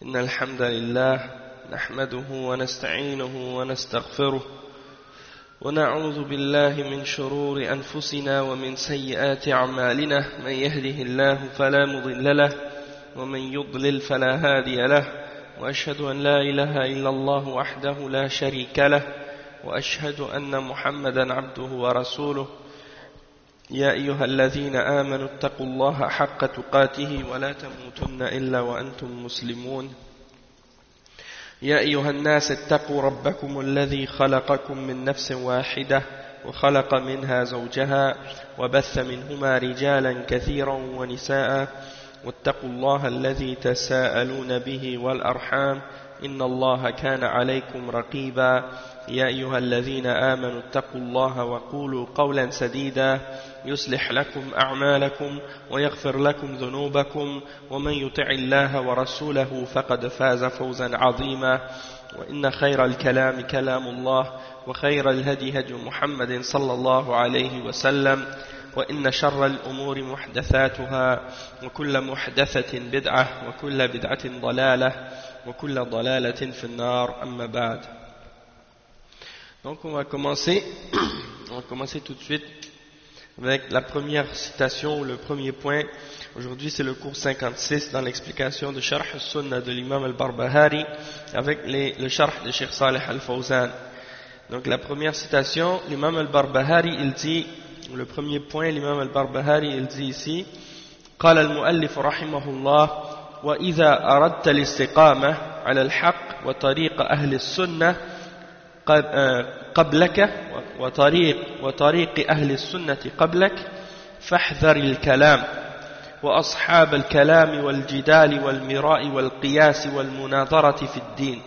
إن الحمد لله نحمده ونستعينه ونستغفره ونعوذ بالله من شرور أنفسنا ومن سيئات أعمالنا من يهده الله فلا مضل له ومن يضلل فلا هادي له وأشهد أن لا إله إلا الله وحده لا شريك له وأشهد أن محمدا عبده ورسوله يا أيها الذين آمنوا اتقوا الله حق تقاته ولا تموتن إلا وأنتم مسلمون يا أيها الناس اتقوا ربكم الذي خلقكم من نفس واحدة وخلق منها زوجها وبث منهما رجالا كثيرا ونساء واتقوا الله الذي تساءلون به والأرحام إن الله كان عليكم رقيبا يا أيها الذين آمنوا اتقوا الله وقولوا قولا سديدا يصلح لكم أعمالكم ويغفر لكم ذنوبكم ومن يطع الله ورسوله فقد فاز فوزا عظيما وإن خير الكلام كلام الله وخير الهدي هدي محمد صلى الله عليه وسلم وإن شر الأمور محدثاتها وكل محدثة بدعة وكل بدعة ضلالة وكل ضلالة في النار أما بعد. Donc on va commencer tout de suite avec la première citation, le premier point. Aujourd'hui c'est le cours 56 dans l'explication de Sharh al-Sunnah de l'imam al-Barbahari avec le Sharh de Cheikh Saleh al-Fawzan. Donc la première citation, l'imam al-Barbahari il dit, le premier point, l'imam al-Barbahari il dit ici, قال المؤلف رحمه الله وإذا أردت الاستقامة على الحق وطريق أهل السنة قبلك وطريق أهل السنة قبلك فاحذر الكلام وأصحاب الكلام والجدال والمراء والقياس والمناظرة في الدين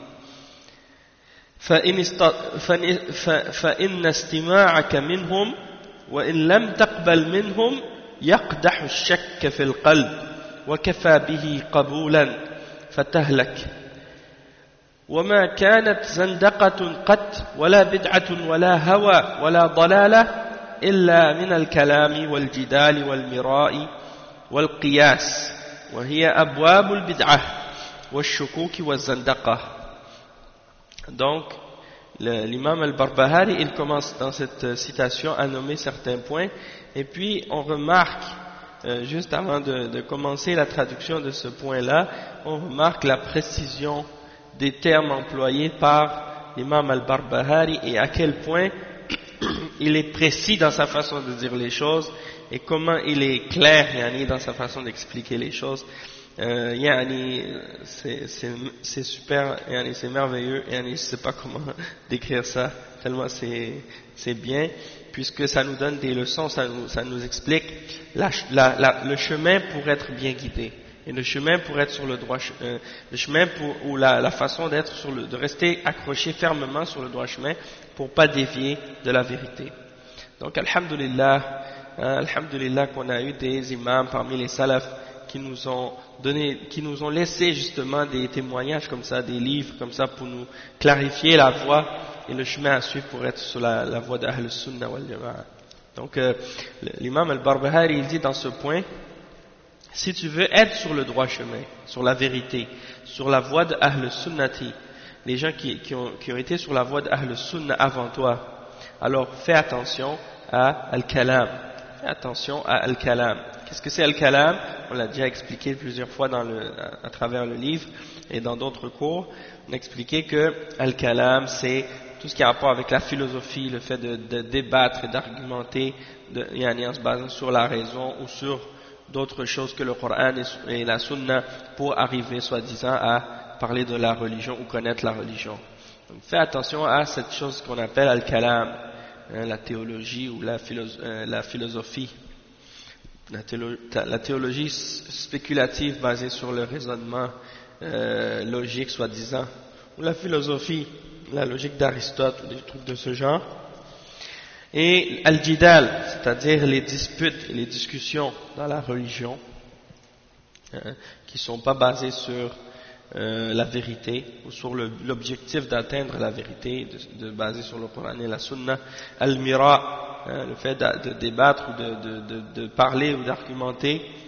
فإن استماعك منهم وإن لم تقبل منهم يقدح الشك في القلب وكفى به قبولا فتهلك وما كانت زندقة قط ولا بدعة ولا هوى ولا ضلالة إلا من الكلام والجدال والمراء والقياس وهي أبواب البدعة والشكوك والزندقة. Donc l'imam al-Barbahari il commence dans cette citation à nommer certains points et puis on remarque juste avant de commencer la traduction de ce point-là, on remarque la précision des termes employés par l'imam al-Barbahari et à quel point il est précis dans sa façon de dire les choses et comment il est clair dans sa façon d'expliquer les choses. C'est super, c'est merveilleux, je ne sais pas comment décrire ça, tellement c'est bien, puisque ça nous donne des leçons, ça nous explique le chemin pour être bien guidé. Et le chemin pour être sur le droit, le chemin ou la façon de rester accroché fermement sur le droit chemin pour pas dévier de la vérité. Donc, alhamdulillah qu'on a eu des imams parmi les salafs qui nous ont laissé justement des témoignages comme ça, des livres comme ça pour nous clarifier la voie et le chemin à suivre pour être sur la voie d'Ahl Sunnah wal Jama'a. Donc, l'imam al-Barbahari il dit dans ce point, si tu veux être sur le droit chemin, sur la vérité, sur la voie d'Ahl Sunnati, les gens qui ont été sur la voie d'Ahl Sunnah avant toi, alors fais attention à Al-Kalam. Fais attention à Al-Kalam. Qu'est-ce que c'est Al-Kalam? On l'a déjà expliqué plusieurs fois à travers le livre et dans d'autres cours. On a expliqué que Al-Kalam, c'est tout ce qui a rapport avec la philosophie, le fait de débattre et d'argumenter en se basant sur la raison ou sur d'autres choses que le Coran et la Sunna pour arriver soi-disant à parler de la religion ou connaître la religion. Donc fais attention à cette chose qu'on appelle Al-Kalam, la théologie ou la philosophie. La théologie spéculative basée sur le raisonnement logique soi-disant, ou la philosophie, la logique d'Aristote ou des trucs de ce genre. Et al-jidal, c'est-à-dire les disputes et les discussions dans la religion qui ne sont pas basées sur la vérité ou sur l'objectif d'atteindre la vérité, basée sur le Coran et la Sunna. Al-mira, le fait de débattre ou de parler ou d'argumenter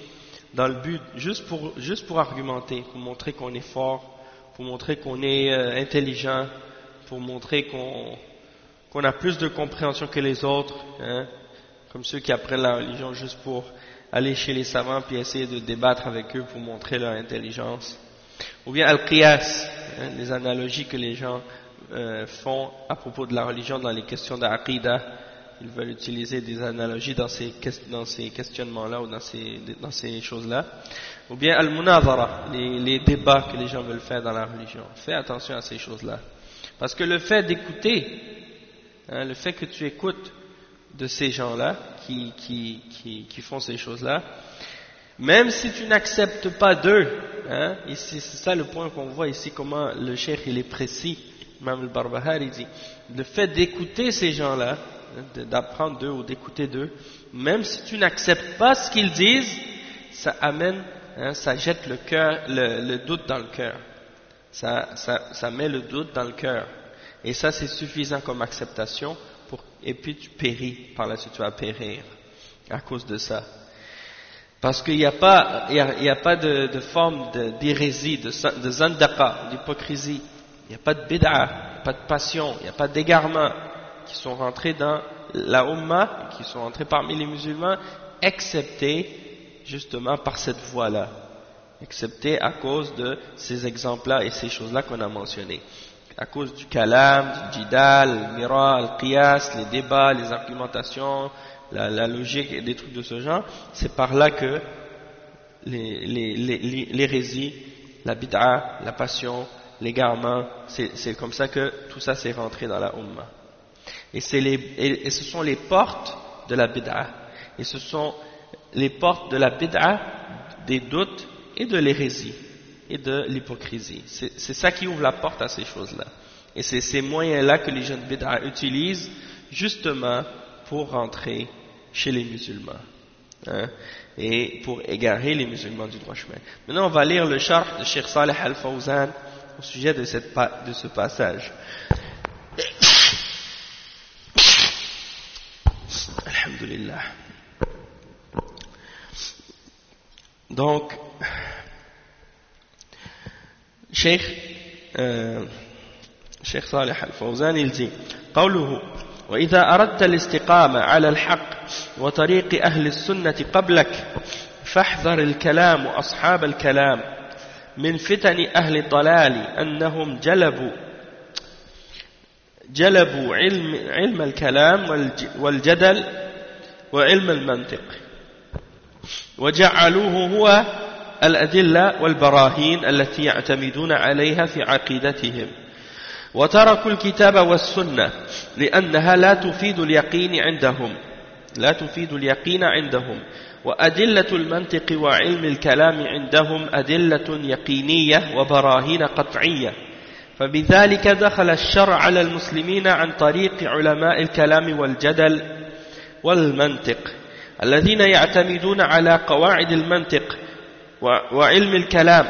dans le but, juste pour argumenter, pour montrer qu'on est fort, pour montrer qu'on est intelligent, pour montrer qu'on a plus de compréhension que les autres, hein, comme ceux qui apprennent la religion juste pour aller chez les savants puis essayer de débattre avec eux pour montrer leur intelligence. Ou bien al-qiyas, hein, les analogies que les gens font à propos de la religion dans les questions d'aqida. Ils veulent utiliser des analogies dans ces questionnements-là ou dans ces choses-là. Ou bien al-munazara, les débats que les gens veulent faire dans la religion. Fais attention à ces choses-là. Parce que le fait d'écouter, hein, le fait que tu écoutes de ces gens-là qui font ces choses-là, même si tu n'acceptes pas d'eux, hein, ici, c'est ça le point qu'on voit ici, comment le cheikh il est précis, Imam al-Barbahari dit, le fait d'écouter ces gens-là, d'apprendre d'eux ou d'écouter d'eux, même si tu n'acceptes pas ce qu'ils disent, ça amène, hein, ça jette le doute dans le cœur, ça met le doute dans le cœur, et ça c'est suffisant comme acceptation, et puis tu péris, par la suite tu vas périr à cause de ça. Parce qu'il n'y a pas de forme d'hérésie, de zandaqa, d'hypocrisie. Il n'y a pas de bid'a, il n'y a pas de passion, il n'y a pas d'égarement qui sont rentrés dans la Ummah, qui sont rentrés parmi les musulmans, excepté justement par cette voie-là. Excepté à cause de ces exemples-là et ces choses-là qu'on a mentionnées. À cause du kalam, du jidal, le mira, le qiyas, les débats, les argumentations, la logique et des trucs de ce genre, c'est par là que l'hérésie, la bid'a, la passion, l'égarement, c'est comme ça que tout ça s'est rentré dans la Ummah. Et ce sont les portes de la bid'a. Et ce sont les portes de la bid'a, des doutes et de l'hérésie et de l'hypocrisie. C'est ça qui ouvre la porte à ces choses-là. Et c'est ces moyens-là que les jeunes bid'a utilisent justement pour rentrer chez les musulmans, hein, et pour égarer les musulmans du droit chemin. Maintenant, on va lire le sharh de Cheikh Saleh Al-Fawzan au sujet de ce passage. Alhamdulillah. Donc, Cheikh Saleh Al-Fawzan, il dit, قوله وإذا أردت الاستقامة على الحق وطريق أهل السنة قبلك فاحذر الكلام وأصحاب الكلام من فتن أهل الضلال أنهم جلبوا علم الكلام والجدل وعلم المنطق وجعلوه هو الأدلة والبراهين التي يعتمدون عليها في عقيدتهم وتركوا الكتاب والسنة لأنها لا تفيد اليقين عندهم وأدلة المنطق وعلم الكلام عندهم أدلة يقينية وبراهين قطعية فبذلك دخل الشرع على المسلمين عن طريق علماء الكلام والجدل والمنطق الذين يعتمدون على قواعد المنطق وعلم الكلام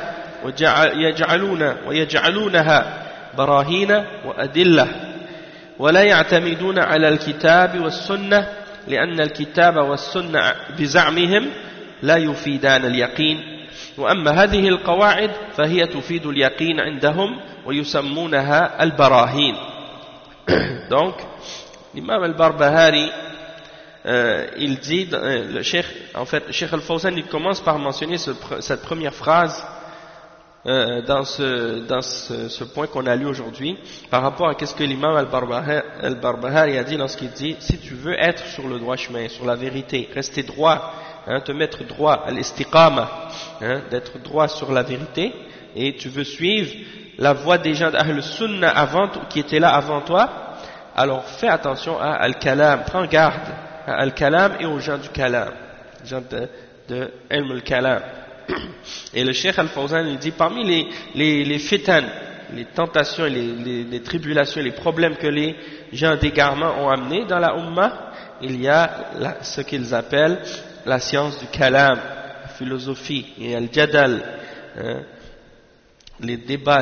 ويجعلونها براهين وأدلة ولا يعتمدون على الكتاب والسنة لأن الكتاب والسنة بزعمهم لا يفيدان اليقين وأما هذه القواعد فهي تفيد اليقين عندهم ويسمونها البراهين. Donc, l'imam al-Barbahari il dit, le Cheikh Al-Fawzan, il commence par mentionner cette première phrase dans ce point qu'on a lu aujourd'hui, par rapport à ce que l'imam Al-Barbahari a dit lorsqu'il dit, si tu veux être sur le droit chemin, sur la vérité, rester droit, hein, te mettre droit, à l'istiqama, hein, d'être droit sur la vérité, et tu veux suivre la voie des gens d'Ahl Sunnah qui étaient là avant toi, alors fais attention à Al-Kalam, prends garde à Al-Kalam et aux gens du Kalam, les gens de Ilm al-Kalam. Et le Cheikh Al-Fawzan il dit, parmi les fitan, les tentations, les tribulations, les problèmes que les gens d'égarement ont amenés dans la Ummah, il y a ce qu'ils appellent la science du Kalam, la philosophie, et Al-Jadal, hein, les débats,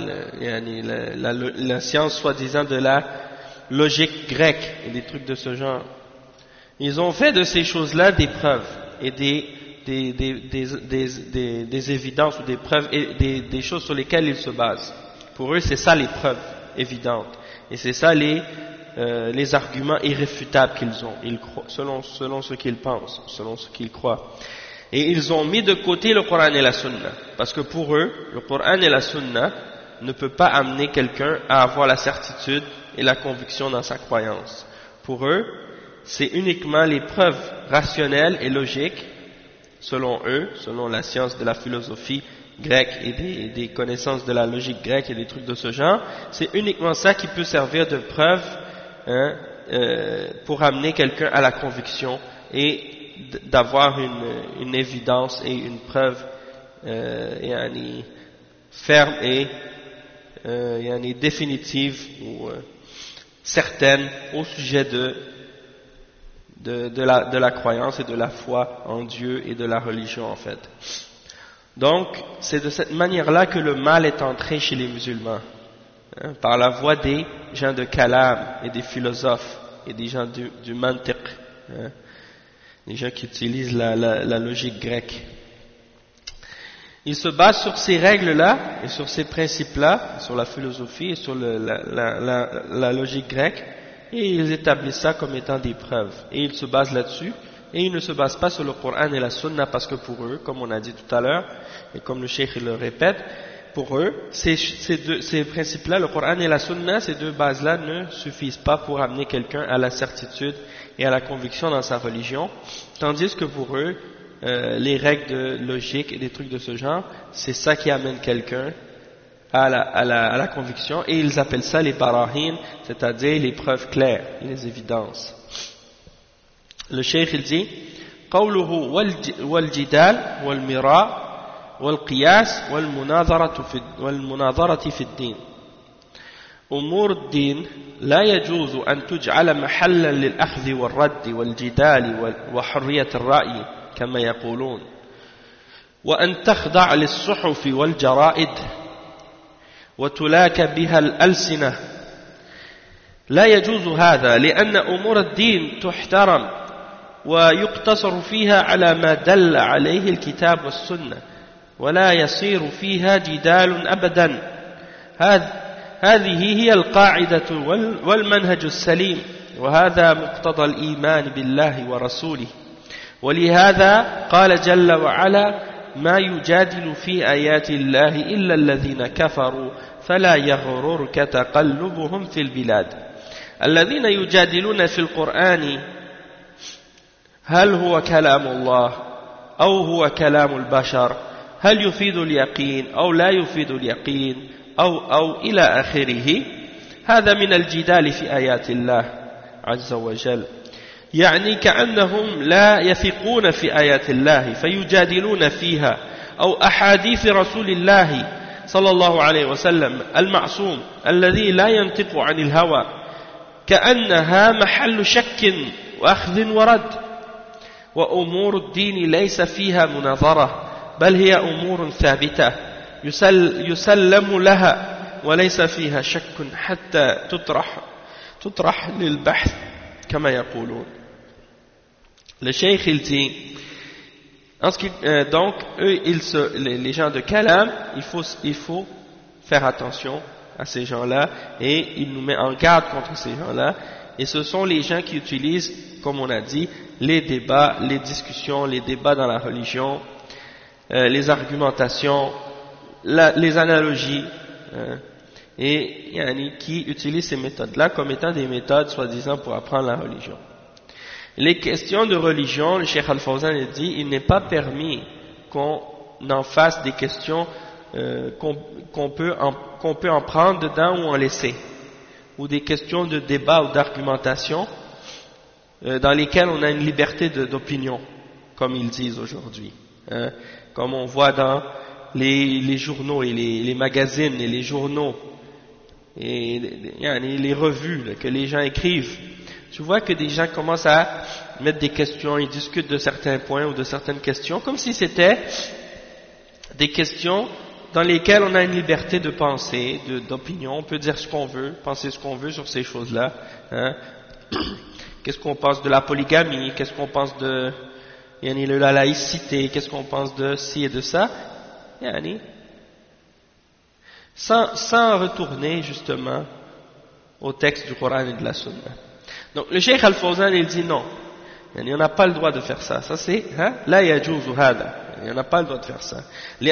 la science soi-disant de la logique grecque et des trucs de ce genre. Ils ont fait de ces choses-là des preuves et des des évidences ou des preuves et des choses sur lesquelles ils se basent. Pour eux, c'est ça les preuves évidentes. Et c'est ça les arguments irréfutables qu'ils ont, selon ce qu'ils pensent, selon ce qu'ils croient. Et ils ont mis de côté le Coran et la Sunna, parce que pour eux, le Coran et la Sunna ne peut pas amener quelqu'un à avoir la certitude et la conviction dans sa croyance. Pour eux, c'est uniquement les preuves rationnelles et logiques, selon eux, selon la science de la philosophie grecque et des connaissances de la logique grecque et des trucs de ce genre, c'est uniquement ça qui peut servir de preuve pour amener quelqu'un à la conviction et d'avoir une évidence et une preuve ferme et définitive ou certaine au sujet de la croyance et de la foi en Dieu et de la religion en fait. Donc c'est de cette manière-là que le mal est entré chez les musulmans, par la voie des gens de kalam et des philosophes et des gens du mantiq, des gens qui utilisent la logique grecque. Ils se basent sur ces règles-là et sur ces principes-là, sur la philosophie et sur la logique grecque, et ils établissent ça comme étant des preuves. Et ils se basent là-dessus, et ils ne se basent pas sur le Coran et la Sunna, parce que pour eux, comme on a dit tout à l'heure, et comme le cheikh le répète, pour eux, ces principes-là, le Coran et la Sunna, ces deux bases-là ne suffisent pas pour amener quelqu'un à la certitude et à la conviction dans sa religion, tandis que pour eux, les règles de logique et des trucs de ce genre, c'est ça qui amène quelqu'un à la conviction, et ils appellent ça les barahin, c'est-à-dire les preuves claires, les évidences. Le cheikh il dit قوله والجدال والمراء والقياس والمناظرة في الدين أمور الدين لا يجوز أن تجعل محلا للأخذ والرد والجدال وحرية الرأي كما يقولون وأن تخضع للصحف والجرائد وتلاك بها الألسنة لا يجوز هذا لأن أمور الدين تحترم ويقتصر فيها على ما دل عليه الكتاب والسنة ولا يصير فيها جدال أبدا هذه هي القاعدة والمنهج السليم وهذا مقتضى الإيمان بالله ورسوله ولهذا قال جل وعلا ما يجادل في آيات الله إلا الذين كفروا فلا يغررك تقلبهم في البلاد الذين يجادلون في القرآن هل هو كلام الله أو هو كلام البشر هل يفيد اليقين أو لا يفيد اليقين أو إلى آخره هذا من الجدال في آيات الله عز وجل يعني كأنهم لا يثقون في آيات الله فيجادلون فيها أو أحاديث رسول الله صلى الله عليه وسلم المعصوم الذي لا ينطق عن الهوى كأنها محل شك وأخذ ورد وأمور الدين ليس فيها مناظرة بل هي أمور ثابتة يسلم لها وليس فيها شك حتى تطرح للبحث كما يقولون. Le cheikh il dit donc eux les gens de Kalam il faut faire attention à ces gens-là et il nous met en garde contre ces gens-là et ce sont les gens qui utilisent comme on a dit les débats, les discussions, les débats dans la religion, les argumentations, les analogies et qui utilisent ces méthodes-là comme étant des méthodes soi-disant pour apprendre la religion. Les questions de religion, le Cheikh Al-Fawzan a dit, il n'est pas permis qu'on en fasse des questions qu'on peut en prendre dedans ou en laisser, ou des questions de débat ou d'argumentation dans lesquelles on a une liberté d'opinion, comme ils disent aujourd'hui, comme on voit dans les journaux et les magazines et les journaux et les revues là, que les gens écrivent. Tu vois que des gens commencent à mettre des questions, ils discutent de certains points ou de certaines questions, comme si c'était des questions dans lesquelles on a une liberté de penser, d'opinion, on peut dire ce qu'on veut, penser ce qu'on veut sur ces choses-là. Qu'est-ce qu'on pense de la polygamie, qu'est-ce qu'on pense de la laïcité, qu'est-ce qu'on pense de ci et de ça, sans retourner justement au texte du Coran et de la Sunna. Donc le Cheikh Al-Fawzan il dit non, on n'a pas le droit de faire ça. Ça c'est la yajuzu hada. On n'a pas le droit de faire ça.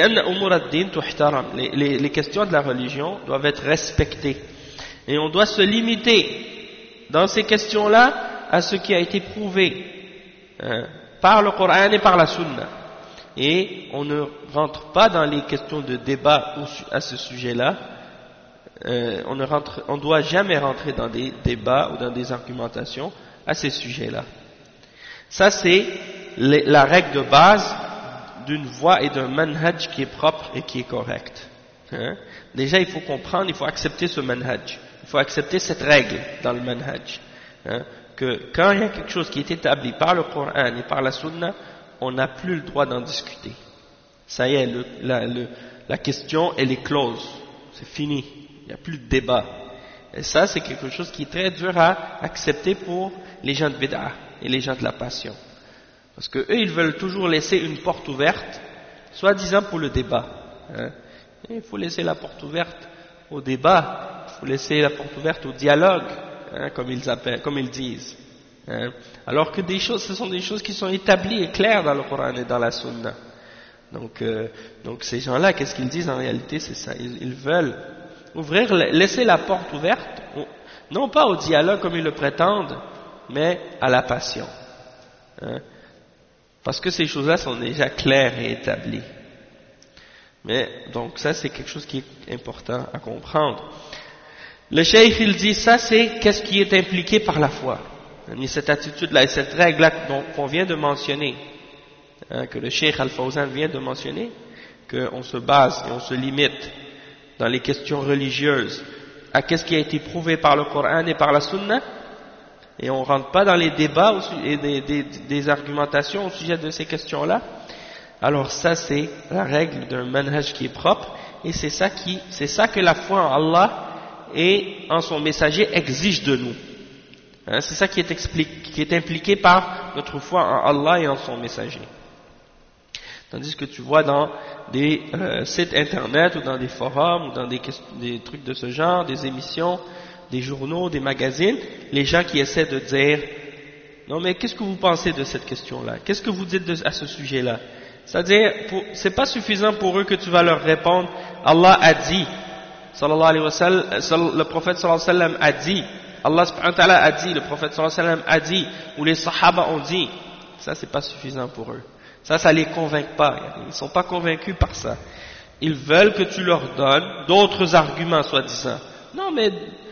Les questions de la religion doivent être respectées. Et on doit se limiter dans ces questions-là à ce qui a été prouvé par le Coran et par la Sunna. Et on ne rentre pas dans les questions de débat à ce sujet-là. On ne doit jamais rentrer dans des débats ou dans des argumentations à ces sujets-là. Ça c'est la règle de base d'une voie et d'un manhaj qui est propre et qui est correct. Déjà il faut comprendre, il faut accepter ce manhaj, il faut accepter cette règle dans le manhaj, que quand il y a quelque chose qui est établi par le Coran et par la Sunna, on n'a plus le droit d'en discuter. Ça y est, la question elle est close, c'est fini, il n'y a plus de débat. Et ça c'est quelque chose qui est très dur à accepter pour les gens de bid'ah et les gens de la passion. Parce que eux, ils veulent toujours laisser une porte ouverte, soi-disant pour le débat. Il faut laisser la porte ouverte au débat, il faut laisser la porte ouverte au dialogue, comme ils disent. Alors que ce sont des choses qui sont établies et claires dans le Coran et dans la Sunna. Donc ces gens-là, qu'est-ce qu'ils disent en réalité? C'est ça. Ils veulent laisser la porte ouverte, non pas au dialogue comme ils le prétendent, mais à la passion. Parce que ces choses-là sont déjà claires et établies. Mais donc ça c'est quelque chose qui est important à comprendre. Le cheikh il dit ça c'est qu'est-ce qui est impliqué par la foi. Cette attitude-là et cette règle-là qu'on vient de mentionner, que le cheikh Al-Fawzan vient de mentionner, qu'on se base et on se limite dans les questions religieuses à qu'est-ce qui a été prouvé par le Coran et par la Sunna, et on ne rentre pas dans les débats et des argumentations au sujet de ces questions-là, alors ça c'est la règle d'un manhaj qui est propre, et c'est ça que la foi en Allah et en son messager exige de nous. C'est ça qui est impliqué par notre foi en Allah et en son messager. Tandis que tu vois dans des sites internet ou dans des forums ou dans des trucs de ce genre, des émissions, des journaux, des magazines, les gens qui essaient de dire non mais qu'est-ce que vous pensez de cette question-là, qu'est-ce que vous dites à ce sujet-là, c'est-à-dire c'est pas suffisant pour eux que tu vas leur répondre Allah a dit, sallallahu alayhi wa sallam, le prophète sallallahu alayhi wa sallam a dit, Allah subhanahu wa ta'ala a dit, le prophète sallallahu alayhi wa sallam a dit, ou les sahaba ont dit. Ça c'est pas suffisant pour eux, ça les convainc pas, ils sont pas convaincus par ça. Ils veulent que tu leur donnes d'autres arguments soi-disant. Non mais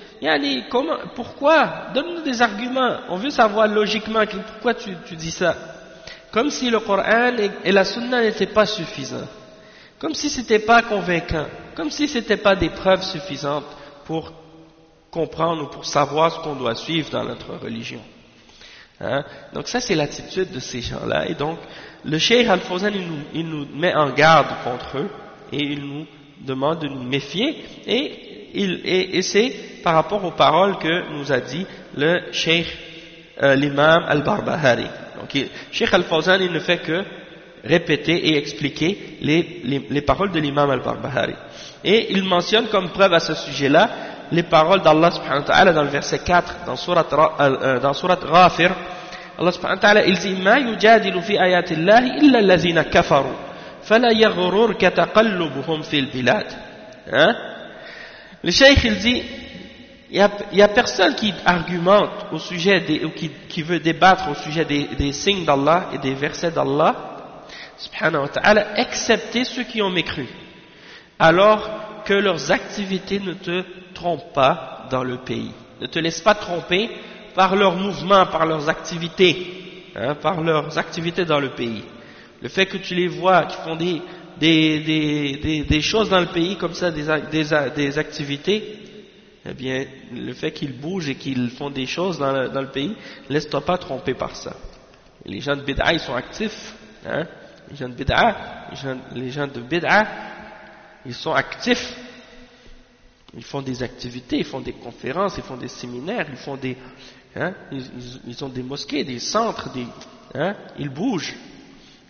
pourquoi? Donne-nous des arguments. On veut savoir logiquement pourquoi tu dis ça. Comme si le Coran et la Sunna n'étaient pas suffisants. Comme si c'était pas convaincant. Comme si c'était pas des preuves suffisantes pour comprendre ou pour savoir ce qu'on doit suivre dans notre religion. Donc ça c'est l'attitude de ces gens-là. Et donc le Cheikh Al-Fawzan il nous met en garde contre eux et il nous demande de nous méfier et c'est par rapport aux paroles que nous a dit le Cheikh l'imam Al-Barbahari. Donc Cheikh Al-Fawzan il ne fait que répéter et expliquer les paroles de l'imam Al-Barbahari. Et il mentionne comme preuve à ce sujet-là les paroles d'Allah subhanahu wa ta'ala dans le verset 4 dans surat Ghafir. Allah subhanahu wa ta'ala il dit ma yujadilu fi ayati Allahi illa allazina kafaru fala yaghrurka taqallubuhum fil bilad. Le cheikh il dit il y a personne qui argumente au sujet ou qui veut débattre au sujet des signes d'Allah et des versets d'Allah subhanahu wa ta'ala excepté ceux qui ont mécru, alors que leurs activités ne te trompent pas dans le pays, ne te laissent pas tromper par leurs mouvements, par leurs activités, par leurs activités dans le pays. Le fait que tu les vois qui font des choses dans le pays comme ça, des activités, eh bien, le fait qu'ils bougent et qu'ils font des choses dans le pays, laisse-toi pas tromper par ça. Les gens de bid'a, ils sont actifs, les gens de bid'a, ils sont actifs. Ils font des activités, ils font des conférences, ils font des séminaires, ils font ils ont des mosquées, des centres, ils bougent.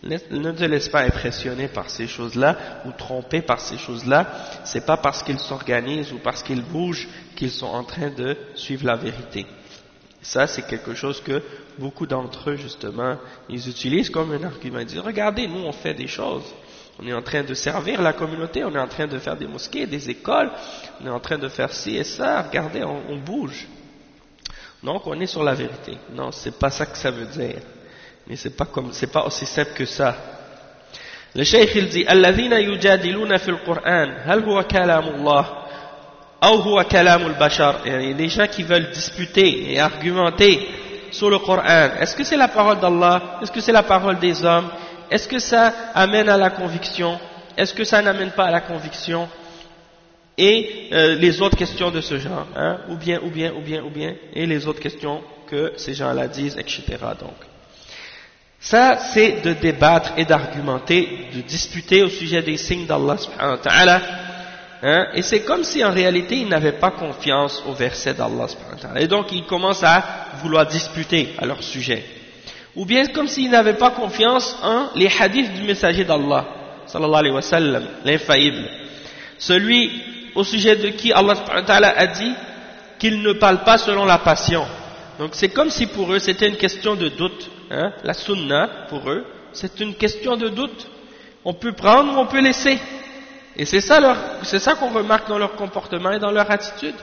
Ne te laisse pas impressionner par ces choses-là ou tromper par ces choses-là. C'est pas parce qu'ils s'organisent ou parce qu'ils bougent qu'ils sont en train de suivre la vérité. Ça, c'est quelque chose que beaucoup d'entre eux, justement, ils utilisent comme un argument. Ils disent, regardez, nous, on fait des choses. On est en train de servir la communauté, on est en train de faire des mosquées, des écoles, on est en train de faire ci et ça. Regardez, on bouge. Donc, on est sur la vérité. Non, c'est pas ça que ça veut dire. Mais c'est pas aussi simple que ça. Le cheikh il dit الذين يجادلون في القرآن هل هو كلام الله أو هو كلام البشر. يعني les gens qui veulent disputer et argumenter sur le Coran, est-ce que c'est la parole d'Allah, est-ce que c'est la parole des hommes, est-ce que ça amène à la conviction, est-ce que ça n'amène pas à la conviction, et les autres questions de ce genre, hein? ou bien, et les autres questions que ces gens-là disent, etc. Donc ça, c'est de débattre et d'argumenter, de disputer au sujet des signes d'Allah subhanahu wa ta'ala, hein? Et c'est comme si en réalité ils n'avaient pas confiance au verset d'Allah subhanahu wa ta'ala, et donc ils commencent à vouloir disputer à leur sujet, ou bien comme s'ils n'avaient pas confiance en les hadiths du messager d'Allah sallallahu alayhi wa sallam, l'infaillible, celui au sujet de qui Allah subhanahu wa ta'ala a dit qu'il ne parle pas selon la passion. Donc c'est comme si pour eux c'était une question de doute, hein? La sunna pour eux c'est une question de doute, on peut prendre ou on peut laisser, et c'est ça qu'on remarque dans leur comportement et dans leur attitude.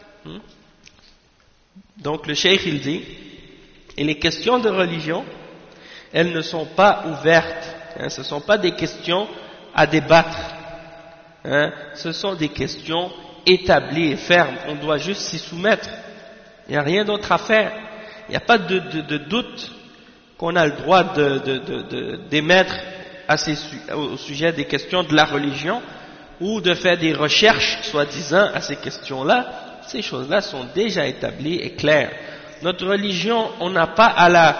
Donc le cheikh il dit, et les questions de religion elles ne sont pas ouvertes, hein? Ce ne sont pas des questions à débattre, hein? Ce sont des questions établies et fermes, on doit juste s'y soumettre. Il n'y a rien d'autre à faire. Il n'y a pas de doute qu'on a le droit d'émettre au sujet des questions de la religion ou de faire des recherches, soi-disant, à ces questions-là. Ces choses-là sont déjà établies et claires. Notre religion, on n'a pas à la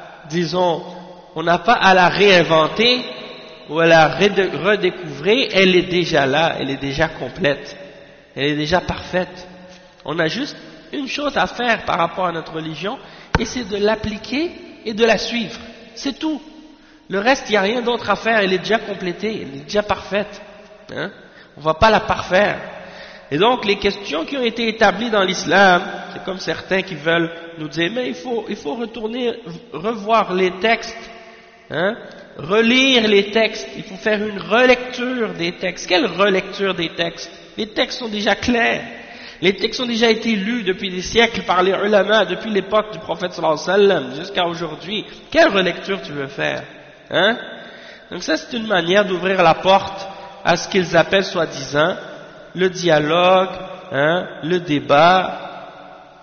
réinventer ou à la redécouvrir. Elle est déjà là, elle est déjà complète, elle est déjà parfaite. On a juste une chose à faire par rapport à notre religion, et c'est de l'appliquer et de la suivre. C'est tout. Le reste, il n'y a rien d'autre à faire, elle est déjà complétée, elle est déjà parfaite. Hein? On ne va pas la parfaire. Et donc, les questions qui ont été établies dans l'islam, c'est comme certains qui veulent nous dire, mais il faut retourner, revoir les textes, hein? Relire les textes, il faut faire une relecture des textes. Quelle relecture des textes? Les textes sont déjà clairs. Les textes ont déjà été lus depuis des siècles par les ulama, depuis l'époque du prophète sallallahu alayhi wa sallam jusqu'à aujourd'hui. Quelle relecture tu veux faire, hein? Donc ça, c'est une manière d'ouvrir la porte à ce qu'ils appellent soi-disant le dialogue, hein, le débat,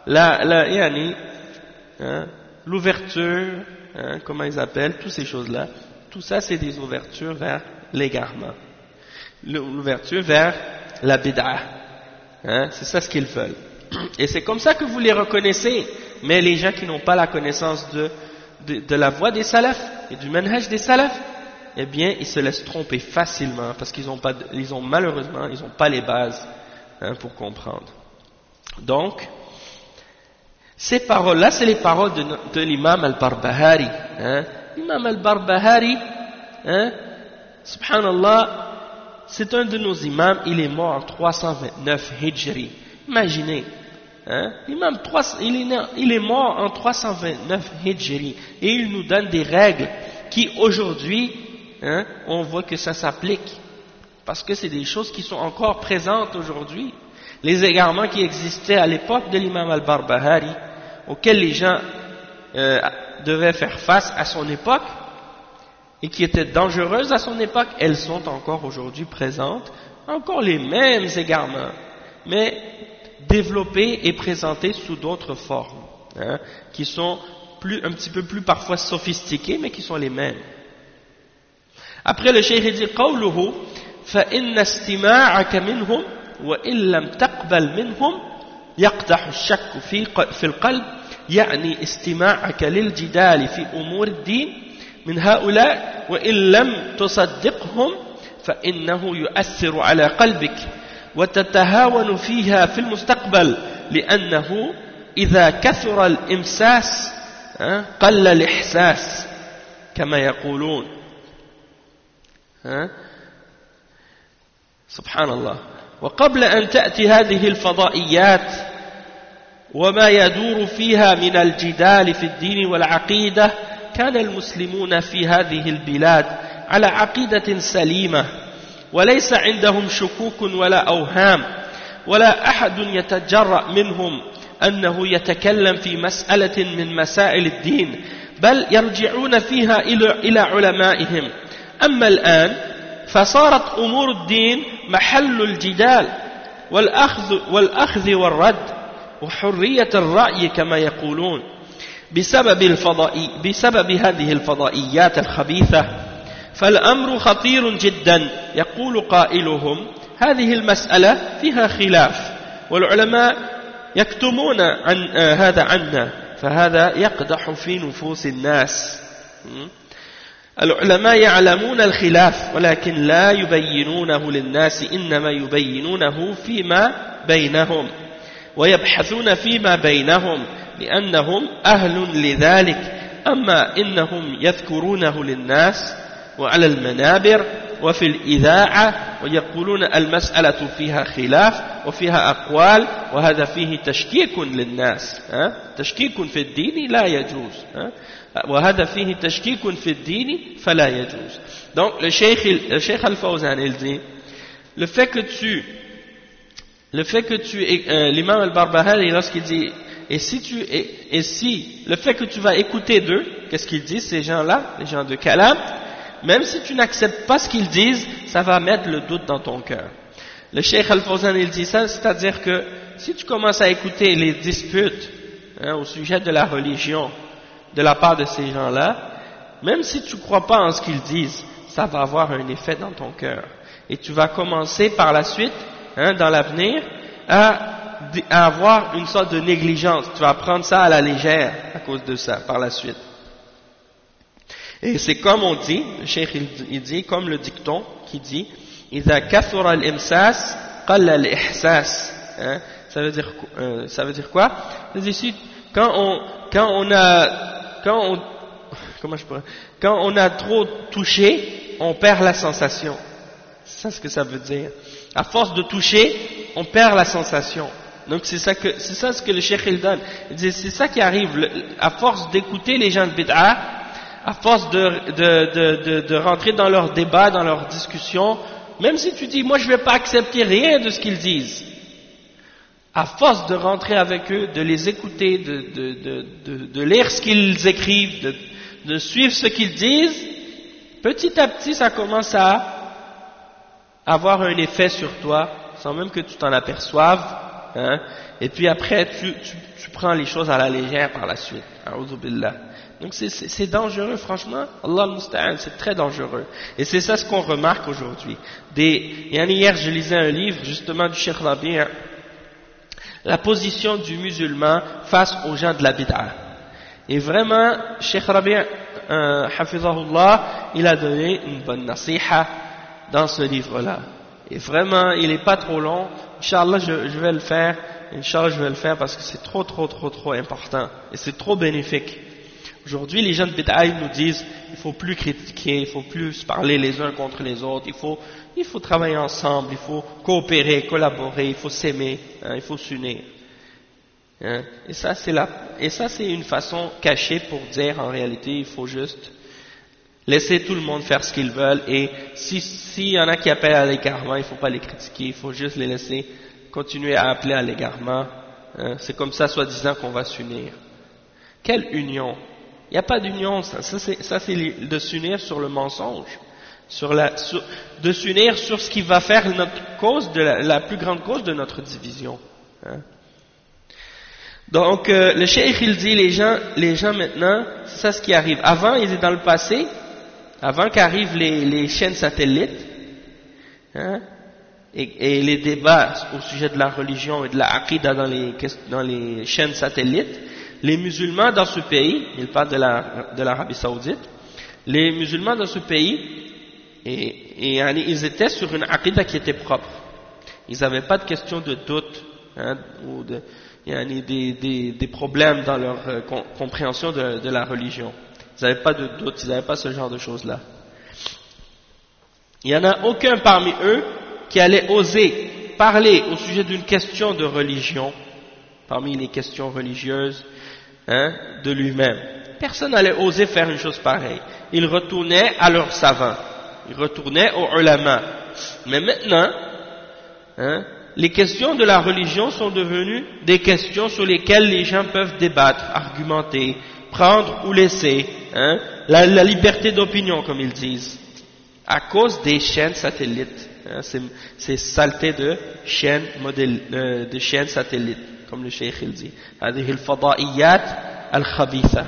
l'ouverture, hein, comment ils appellent, toutes ces choses-là. Tout ça, c'est des ouvertures vers l'égarement, l'ouverture vers la bid'ah. Hein, c'est ça ce qu'ils veulent. Et c'est comme ça que vous les reconnaissez. Mais les gens qui n'ont pas la connaissance de la voie des salafs et du manhaj des salafs, eh bien, ils se laissent tromper facilement parce qu'ils malheureusement, ils n'ont pas les bases, hein, pour comprendre. Donc, ces paroles-là, c'est les paroles de l'imam al-Barbahari. Hein. L'imam al-Barbahari, hein, subhanallah, c'est un de nos imams, il est mort en 329 Hijri. Imaginez, hein, l'imam, il est mort en 329 Hijri, et il nous donne des règles qui aujourd'hui, hein, on voit que ça s'applique, parce que c'est des choses qui sont encore présentes aujourd'hui. Les égarements qui existaient à l'époque de l'imam al-Barbahari, auxquels les gens devaient faire face à son époque, et qui étaient dangereuses à son époque, elles sont encore aujourd'hui présentes, encore les mêmes égarements, mais développés et présentés sous d'autres formes, hein, qui sont un petit peu plus parfois sophistiquées, mais qui sont les mêmes. Après le cheikh dit قوله فإن استماعك منهم وإن لم تقبل منهم يقدح الشك في القلب يعني استماعك للجدال في أمور الدين من هؤلاء وإن لم تصدقهم فإنه يؤثر على قلبك وتتهاون فيها في المستقبل لأنه إذا كثر الإمساس قل الإحساس كما يقولون. hein? Subhanallah. وقبل أن تأتي هذه الفضائيات وما يدور فيها من الجدال في الدين والعقيدة كان المسلمون في هذه البلاد على عقيدة سليمة وليس عندهم شكوك ولا أوهام ولا أحد يتجرأ منهم أنه يتكلم في مسألة من مسائل الدين بل يرجعون فيها إلى علمائهم. أما الآن فصارت أمور الدين محل الجدال والأخذ والرد وحرية الرأي كما يقولون بسبب هذه الفضائيات الخبيثة. فالأمر خطير جدا. يقول قائلهم هذه المسألة فيها خلاف والعلماء يكتمون هذا عنا فهذا يقدح في نفوس الناس. العلماء يعلمون الخلاف ولكن لا يبينونه للناس إنما يبينونه فيما بينهم ويبحثون فيما بينهم لأنهم أهل لذلك. أما إنهم يذكرونه للناس وعلى المنابر وفي الإذاعة ويقولون المسألة فيها خلاف وفيها أقوال وهذا فيه تشكيك للناس تشكيك في الدين لا يجوز وهذا فيه تشكيك في الدين فلا يجوز. Donc le Cheikh Al-Fawzan il dit le fait que l'imam Al-Barbahari lorsqu'il dit et si le fait que tu vas écouter d'eux, qu'est-ce qu'ils disent ces gens-là, les gens de Kalam, même si tu n'acceptes pas ce qu'ils disent, ça va mettre le doute dans ton cœur. Le Cheikh Al-Fawzan il dit ça, c'est-à-dire que si tu commences à écouter les disputes au sujet de la religion de la part de ces gens-là, même si tu ne crois pas en ce qu'ils disent, ça va avoir un effet dans ton cœur. Et tu vas commencer par la suite, dans l'avenir, à avoir une sorte de négligence. Tu vas prendre ça à la légère à cause de ça, par la suite. Et c'est comme on dit, le cheikh il dit, comme le dicton qui dit, إذا كثر الإمساس قل الإحساس. Ça veut dire quoi? Ça veut dire quand on a trop touché, on perd la sensation. C'est ça ce que ça veut dire. À force de toucher, on perd la sensation. Donc c'est ça ce que le cheikh il donne. Il dit c'est ça qui arrive. À force d'écouter les gens de bid'a, à force de rentrer dans leurs débats, dans leurs discussions, même si tu dis moi je ne vais pas accepter rien de ce qu'ils disent, à force de rentrer avec eux, de les écouter, de lire ce qu'ils écrivent, de suivre ce qu'ils disent, petit à petit ça commence à avoir un effet sur toi sans même que tu t'en aperçoives, et puis après tu prends les choses à la légère par la suite. A'udhu billah. Donc c'est dangereux, franchement, Allah al-Musta'an, c'est très dangereux. Et c'est ça ce qu'on remarque aujourd'hui. Hier je lisais un livre justement du Cheikh Rabi', la position du musulman face aux gens de la bid'a. Et vraiment, Cheikh Rabi' Hafizahullah, il a donné une bonne nasiha dans ce livre-là. Et vraiment, il n'est pas trop long. Inch'Allah, je vais le faire. Inch'Allah, je vais le faire parce que c'est trop important. Et c'est trop bénéfique. Aujourd'hui, les gens de bid'a, ils nous disent, il faut plus critiquer, il faut plus parler les uns contre les autres, il faut travailler ensemble, il faut coopérer, collaborer, il faut s'aimer, il faut s'unir. Et ça, c'est une façon cachée pour dire, en réalité, il faut juste laisser tout le monde faire ce qu'ils veulent, et s'il y en a qui appellent à l'égarement, il ne faut pas les critiquer, il faut juste les laisser continuer à appeler à l'égarement. C'est comme ça, soi-disant, qu'on va s'unir. Quelle union? Il n'y a pas d'union, ça c'est de s'unir sur le mensonge, de s'unir sur ce qui va faire notre cause, la plus grande cause de notre division. Donc le cheikh il dit les gens maintenant, c'est ça ce qui arrive. Avant ils étaient dans le passé, avant qu'arrivent les chaînes satellites, et les débats au sujet de la religion et de la aqida dans les chaînes satellites, les musulmans dans ce pays, il parle de l'Arabie Saoudite, les musulmans dans ce pays, ils étaient sur une aqida qui était propre. Ils n'avaient pas de question de doute, ou des problèmes dans leur compréhension de la religion. Ils n'avaient pas de doute, ils n'avaient pas ce genre de choses-là. il n'y en a aucun parmi eux qui allait oser parler au sujet d'une question de religion, parmi les questions religieuses, de lui-même. Personne n'allait oser faire une chose pareille. Ils retournaient à leurs savants, ils retournaient aux ulama. Mais maintenant, les questions de la religion sont devenues des questions sur lesquelles les gens peuvent débattre, argumenter, prendre ou laisser, la liberté d'opinion comme ils disent, à cause des chaînes satellites, ces saletés de chaînes, de chaînes satellites, comme le cheikh il dit, هذه الفضائيات الخبيثة,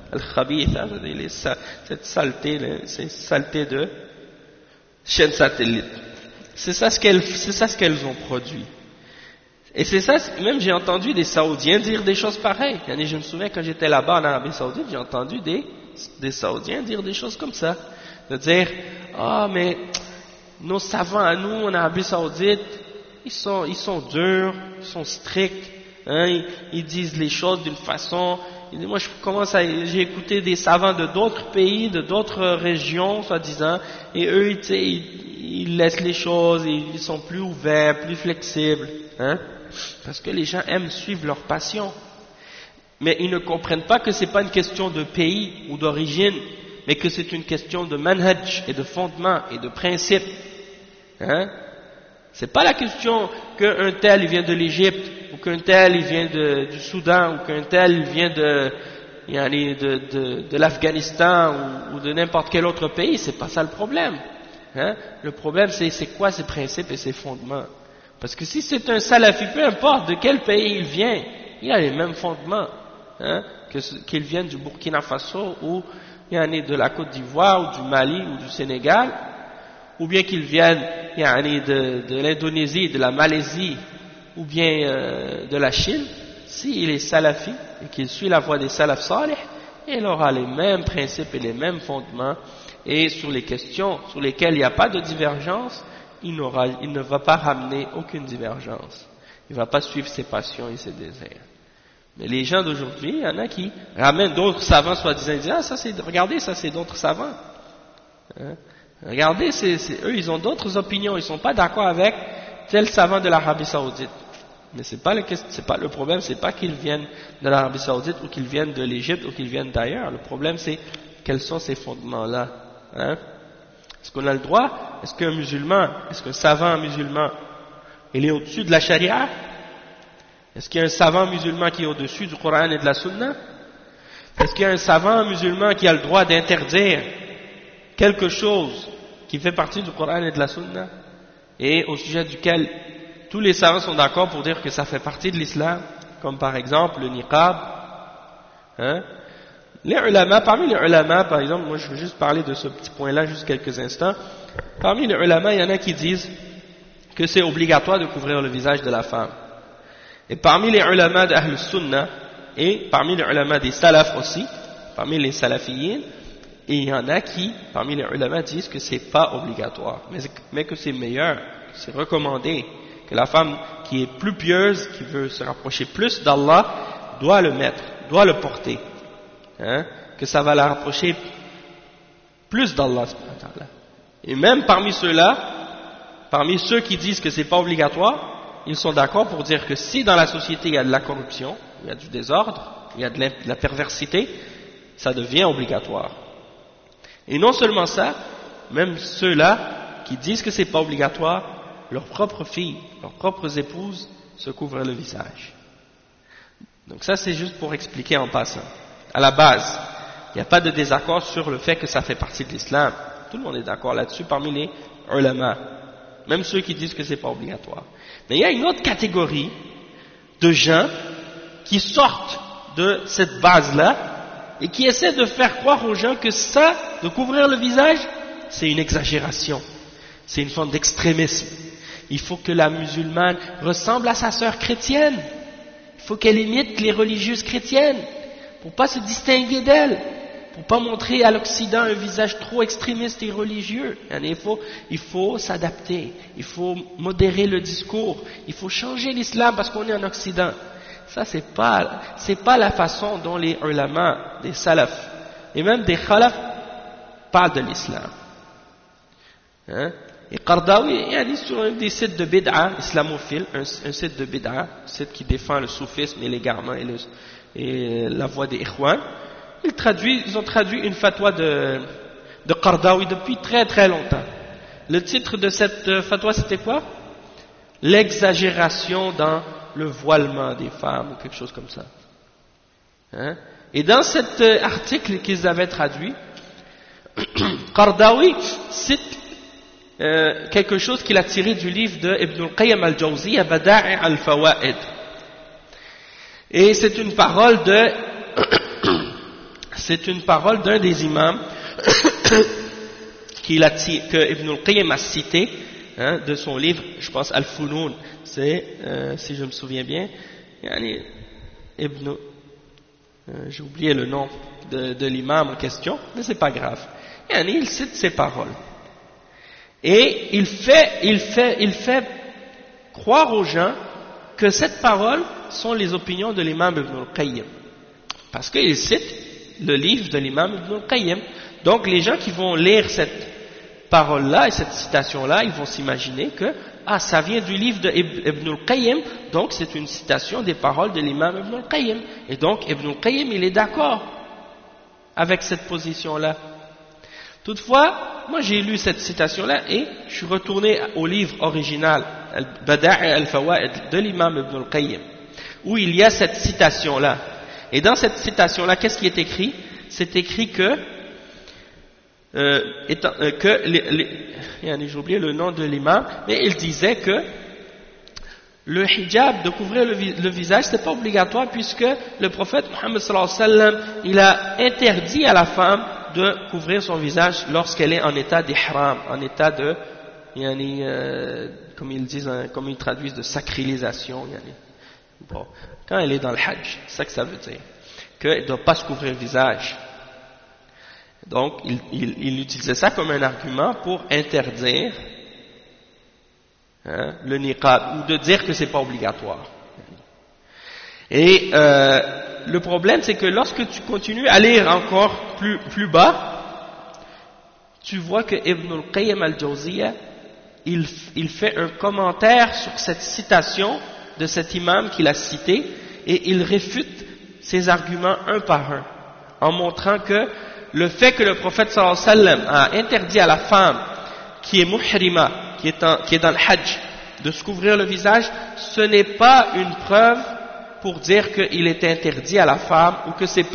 cette saleté, ces saletés de chaînes satellites. C'est ça ce qu'elles ont produit. Et c'est ça, même j'ai entendu des Saoudiens dire des choses pareilles. Je me souviens quand j'étais là-bas en Arabie Saoudite, j'ai entendu des Saoudiens dire des choses comme ça. De dire, mais nos savants à nous en Arabie Saoudite, ils sont durs, ils sont stricts, ils disent les choses d'une façon. Moi j'ai écouté des savants de d'autres pays, de d'autres régions, soi-disant, et eux, ils laissent les choses, ils sont plus ouverts, plus flexibles, parce que les gens aiment suivre leur passion. Mais ils ne comprennent pas que c'est pas une question de pays ou d'origine, mais que c'est une question de manhaj et de fondement et de principe. C'est pas la question qu'un tel il vient de l'Égypte, ou qu'un tel il vient du Soudan, ou qu'un tel il vient de l'Afghanistan ou de n'importe quel autre pays. C'est pas ça le problème. Le problème c'est quoi ses principes et ses fondements. Parce que si c'est un salafi, peu importe de quel pays il vient, il a les mêmes fondements, qu'il vienne du Burkina Faso ou de la Côte d'Ivoire ou du Mali ou du Sénégal, ou bien qu'il vienne de l'Indonésie, de la Malaisie ou bien de la Chine. S'il est salafi et qu'il suit la voie des salaf salih, il aura les mêmes principes et les mêmes fondements, et sur les questions sur lesquelles il n'y a pas de divergence, il ne va pas ramener aucune divergence. Il ne va pas suivre ses passions et ses désirs. Mais les gens d'aujourd'hui, il y en a qui ramènent d'autres savants soi-disant, ils disent, regardez, ça c'est d'autres savants. Regardez, eux, ils ont d'autres opinions, ils ne sont pas d'accord avec tel savant de l'Arabie Saoudite. Mais le problème, c'est pas qu'ils viennent de l'Arabie Saoudite ou qu'ils viennent de l'Égypte ou qu'ils viennent d'ailleurs. Le problème, c'est quels sont ces fondements-là. Est-ce qu'on a le droit? Est-ce qu'un savant musulman, il est au-dessus de la charia? Est-ce qu'il y a un savant musulman qui est au-dessus du Coran et de la Sunna? Est-ce qu'il y a un savant musulman qui a le droit d'interdire quelque chose qui fait partie du Coran et de la Sunna, et au sujet duquel tous les savants sont d'accord pour dire que ça fait partie de l'islam, comme par exemple le niqab? Les ulama, parmi les ulama, par exemple, moi je veux juste parler de ce petit point-là juste quelques instants. Parmi les ulama, il y en a qui disent que c'est obligatoire de couvrir le visage de la femme. Et parmi les ulama d'Ahl Sunnah, et parmi les ulama des salaf aussi, parmi les salafiyin, et il y en a qui, parmi les ulama, disent que c'est pas obligatoire, mais que c'est meilleur, que c'est recommandé, que la femme qui est plus pieuse, qui veut se rapprocher plus d'Allah, doit le mettre, doit le porter, que ça va la rapprocher plus d'Allah. Et même parmi ceux-là, parmi ceux qui disent que c'est pas obligatoire, ils sont d'accord pour dire que si dans la société il y a de la corruption, il y a du désordre, il y a de la perversité, ça devient obligatoire. Et non seulement ça, même ceux-là qui disent que c'est pas obligatoire, leurs propres filles, leurs propres épouses se couvrent le visage. Donc ça c'est juste pour expliquer en passant. À la base, il n'y a pas de désaccord sur le fait que ça fait partie de l'islam. Tout le monde est d'accord là-dessus parmi les ulama, même ceux qui disent que c'est pas obligatoire. Mais il y a une autre catégorie de gens qui sortent de cette base-là et qui essaient de faire croire aux gens que ça, de couvrir le visage, c'est une exagération, c'est une forme d'extrémisme. Il faut que la musulmane ressemble à sa sœur chrétienne, il faut qu'elle imite les religieuses chrétiennes, pour pas se distinguer d'elles, pour pas montrer à l'Occident un visage trop extrémiste et religieux. Il faut s'adapter, il faut modérer le discours, il faut changer l'islam parce qu'on est en Occident. Ça c'est pas la façon dont les ulama, des salaf et même des khalaf parlent de l'islam. Hein? Et Qardawi, il y a sur des sites de bid'a islamophiles, un site de bid'a, un site qui défend le soufisme et l'égarement et la voie des Ikhwan. Ils ont traduit une fatwa de Qardawi depuis très très longtemps. Le titre de cette fatwa c'était quoi? L'exagération dans le voilement des femmes ou quelque chose comme ça. Hein? Et dans cet article qu'ils avaient traduit, Qardawi cite quelque chose qu'il a tiré du livre de Ibn al-Qayyim al-Jawziyya, Bada'i' al-Fawaid. Et c'est une parole d'un des imams que Ibn al-Qayyim a cité, hein, de son livre, je pense Al-Funun, c'est, si je me souviens bien, j'ai oublié le nom de l'imam en question, mais c'est pas grave. Il cite ces paroles. Et il fait croire aux gens que cette parole sont les opinions de l'imam Ibn al-Qayyim. Parce qu'il cite le livre de l'imam Ibn al-Qayyim. Donc les gens qui vont lire cette parole-là et cette citation-là, ils vont s'imaginer que ça vient du livre d'Ibn al-Qayyim, donc c'est une citation des paroles de l'imam Ibn al-Qayyim. Et donc Ibn al-Qayyim, il est d'accord avec cette position-là. Toutefois, moi j'ai lu cette citation-là et je suis retourné au livre original, Bada'i' al-Fawaid, de l'imam Ibn al-Qayyim, où il y a cette citation-là. Et dans cette citation-là, qu'est-ce qui est écrit? C'est écrit que j'ai oublié le nom de l'imam, mais il disait que le hijab, de couvrir le visage, c'est pas obligatoire puisque le prophète Muhammad sallallahu alayhi wa sallam, il a interdit à la femme de couvrir son visage lorsqu'elle est en état d'ihram, en état de, comme ils disent, comme ils traduisent, de sacralisation. Bon, quand elle est dans le hajj, c'est ça que ça veut dire, qu'elle ne doit pas se couvrir le visage. Donc, il utilisait ça comme un argument pour interdire le niqab, ou de dire que c'est pas obligatoire. Et le problème, c'est que lorsque tu continues à lire encore plus bas, tu vois que Ibn al-Qayyim al-Jawziyya, il fait un commentaire sur cette citation de cet imam qu'il a cité, et il réfute ses arguments un par un, en montrant que le fait que le prophète sallallahu alayhi wa sallam a interdit à la femme qui est muhrima, qui est dans le hajj, de se couvrir le visage, ce n'est pas une preuve pour dire qu'il est interdit à la femme ou que c'est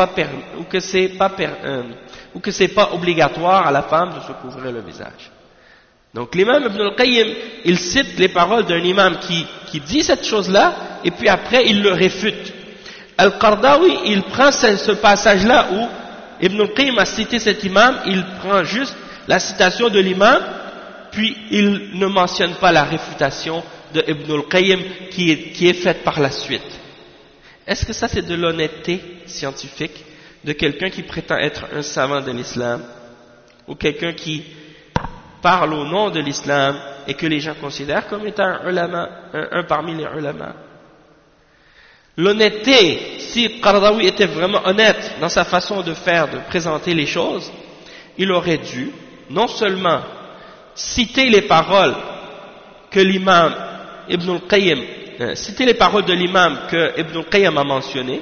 pas obligatoire à la femme de se couvrir le visage. Donc l'imam Ibn al-Qayyim, il cite les paroles d'un imam qui dit cette chose-là et puis après il le réfute. Al-Qardawi, il prend ce passage-là où Ibn al-Qayyim a cité cet imam, il prend juste la citation de l'imam, puis il ne mentionne pas la réfutation de Ibn al-Qayyim qui est faite par la suite. Est-ce que ça c'est de l'honnêteté scientifique de quelqu'un qui prétend être un savant de l'islam ou quelqu'un qui parle au nom de l'islam et que les gens considèrent comme étant un parmi les ulama? L'honnêteté, si Qardawi était vraiment honnête dans sa façon de faire, de présenter les choses, il aurait dû non seulement citer les paroles que l'imam Ibn al-Qayyim, citer les paroles de l'imam que Ibn al-Qayyim a mentionnées,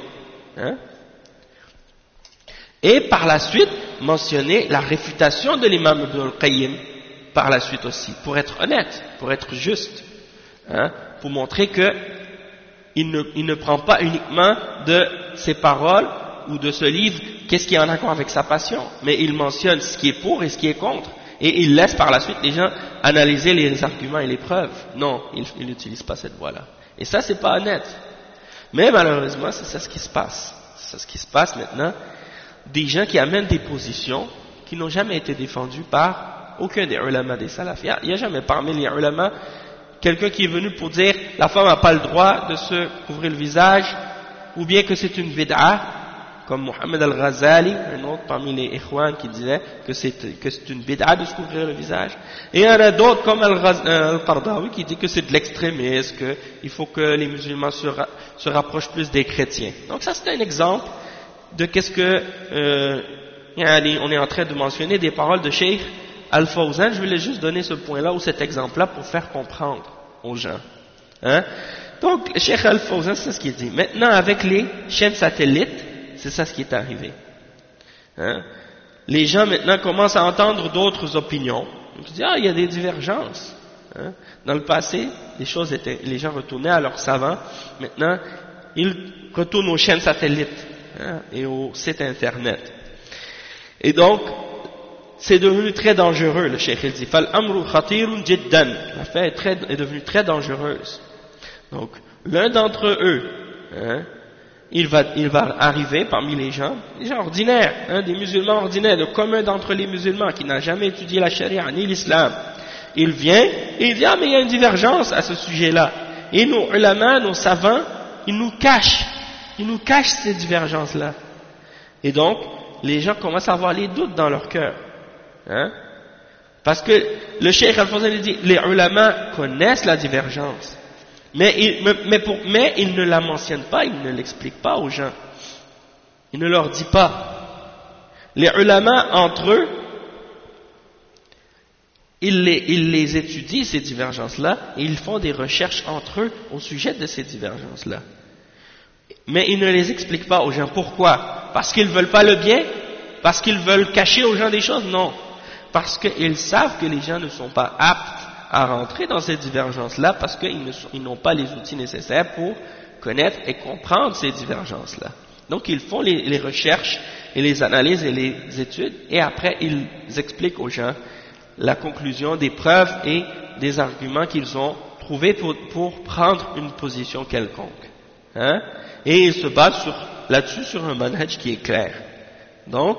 et par la suite mentionner la réfutation de l'imam Ibn al-Qayyim par la suite aussi, pour être honnête, pour être juste, pour montrer que il ne prend pas uniquement de ces paroles ou de ce livre qu'est-ce qui est en accord avec sa passion, mais il mentionne ce qui est pour et ce qui est contre, et il laisse par la suite les gens analyser les arguments et les preuves. Non, il n'utilise pas cette voie-là. Et ça, c'est pas honnête. Mais malheureusement, c'est ça ce qui se passe. C'est ça ce qui se passe maintenant. Des gens qui amènent des positions qui n'ont jamais été défendues par aucun des ulama des salaf. Il n'y a jamais parmi les ulama quelqu'un qui est venu pour dire la femme n'a pas le droit de se couvrir le visage, ou bien que c'est une bid'a, comme Mohammed al-Ghazali, un autre parmi les ikhwan qui disait que c'est une bid'a de se couvrir le visage. Et il y en a d'autres comme al-Qardawi qui dit que c'est de l'extrémisme, qu'il faut que les musulmans se rapprochent plus des chrétiens. Donc ça c'est un exemple de qu'est-ce que on est en train de mentionner des paroles de Cheikh Al-Fawzan, je voulais juste donner ce point-là ou cet exemple-là pour faire comprendre aux gens. Hein? Donc, le Cheikh Al-Fawzan, c'est ce qu'il dit. Maintenant, avec les chaînes satellites, c'est ça ce qui est arrivé. Hein? Les gens maintenant commencent à entendre d'autres opinions. Ils disent, il y a des divergences. Hein? Dans le passé, les gens retournaient à leurs savants. Maintenant, ils retournent aux chaînes satellites, hein, et au site internet. Et donc, c'est devenu très dangereux, le Cheikh il dit. Fal-amru khatirun jiddan. L'affaire est devenue très dangereuse. Donc, l'un d'entre eux, hein, il va arriver parmi les gens ordinaires, hein, des musulmans ordinaires, le commun d'entre les musulmans qui n'a jamais étudié la charia ni l'islam. Il vient et il dit, mais il y a une divergence à ce sujet-là. Et nos ulama, nos savants, ils nous cachent ces divergences-là. Et donc, les gens commencent à avoir les doutes dans leur cœur. Hein? Parce que le Cheikh Al-Fawzan dit, les ulama connaissent la divergence, mais ils ne la mentionnent pas, ils ne l'expliquent pas aux gens. Il ne leur dit pas. Les ulama, entre eux, ils les étudient, ces divergences-là, et ils font des recherches entre eux au sujet de ces divergences-là. Mais ils ne les expliquent pas aux gens. Pourquoi? Parce qu'ils ne veulent pas le bien? Parce qu'ils veulent cacher aux gens des choses? Non. Parce qu'ils savent que les gens ne sont pas aptes à rentrer dans ces divergences-là, parce qu'ils n'ont pas les outils nécessaires pour connaître et comprendre ces divergences-là. Donc ils font les recherches et les analyses et les études, et après ils expliquent aux gens la conclusion des preuves et des arguments qu'ils ont trouvés pour prendre une position quelconque. Hein? Et ils se basent là-dessus sur un manhaj qui est clair. Donc,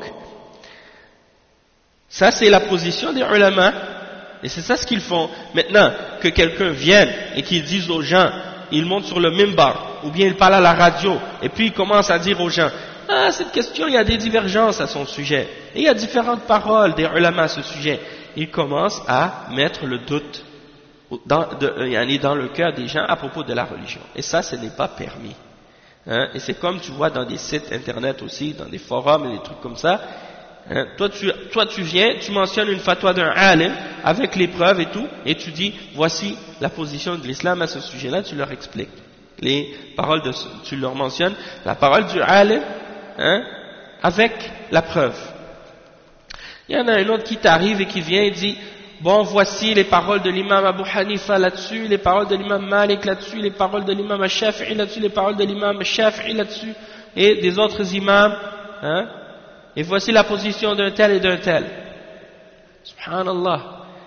ça c'est la position des ulama, et c'est ça ce qu'ils font. Maintenant, que quelqu'un vienne et qu'il dise aux gens, il monte sur le mimbar, ou bien il parle à la radio, et puis il commence à dire aux gens, cette question, il y a des divergences à son sujet, et il y a différentes paroles des ulama à ce sujet. Il commence à mettre le doute dans le cœur des gens à propos de la religion. Et ça, ce n'est pas permis. Hein? Et c'est comme tu vois dans des sites internet aussi, dans des forums et des trucs comme ça. Hein? Toi, tu viens, tu mentionnes une fatwa d'un alim avec les preuves et tout, et tu dis, voici la position de l'islam à ce sujet-là, tu leur expliques. Les paroles tu leur mentionnes la parole du alim, hein, avec la preuve. Il y en a un autre qui t'arrive et qui vient et dit, bon, voici les paroles de l'imam Abu Hanifa là-dessus, les paroles de l'imam Malik là-dessus, les paroles de l'imam Al-Shafi'i là-dessus, les paroles de l'imam Al-Shafi'i là-dessus, et des autres imams, hein, et voici la position d'un tel et d'un tel. Subhanallah.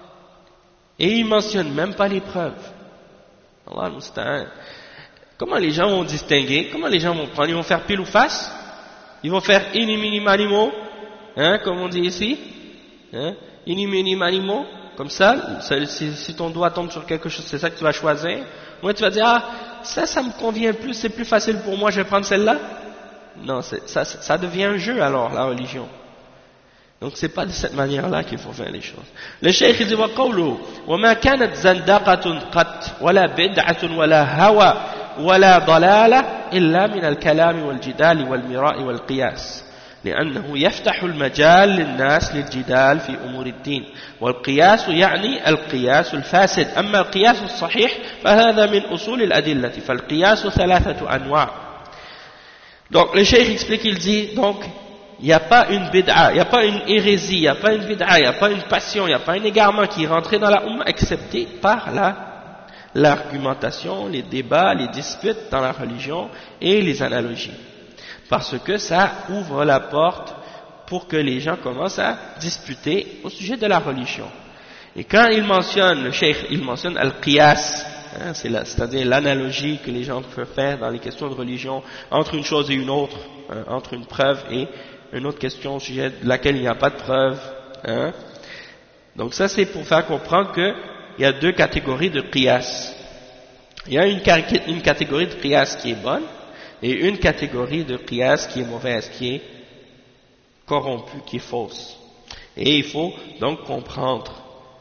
Et il ne mentionne même pas les preuves. Allah al-Musta'an. Comment les gens vont distinguer? Comment les gens vont prendre? Ils vont faire pile ou face? Ils vont faire ini mini manimo, hein, comme on dit ici, hein, ini mini manimo, comme ça, si ton doigt tombe sur quelque chose, c'est ça que tu vas choisir. Ou tu vas dire, ça me convient plus, c'est plus facile pour moi, je vais prendre celle-là. Non, ça devient un jeu alors, la religion. Donc c'est pas de cette manière-là qu'il faut faire les choses. Le cheikh dit, wa qawlu, wa ma kanat zandaqatun qat, wala bid'atun wala hawa, wala dalala, illa min al-kalami wal-jidali wal-mira'i wal-qiyas. لأنه يفتح المجال للناس للجدال في أمور الدين والقياس يعني القياس الفاسد أما القياس الصحيح فهذا من أصول الأدلة فالقياس ثلاثة أنواع. Donc le cheikh explique, il dit donc il n'y a pas une bid'a, il n'y a pas une hérésie, il n'y a pas une bid'a, il n'y a pas une passion, il n'y a pas un égarement qui est rentré dans la Ummah excepté par l'argumentation, les débats, les disputes dans la religion et les analogies. Parce que ça ouvre la porte pour que les gens commencent à disputer au sujet de la religion. Et quand il mentionne, le cheikh, il mentionne al-qiyas, hein, c'est-à-dire l'analogie que les gens peuvent faire dans les questions de religion entre une chose et une autre, hein, entre une preuve et une autre question au sujet de laquelle il n'y a pas de preuve. Hein. Donc ça c'est pour faire comprendre qu'il y a deux catégories de qiyas. Il y a une catégorie de qiyas qui est bonne, et une catégorie de qiyas qui est mauvaise, qui est corrompue, qui est fausse. Et il faut donc comprendre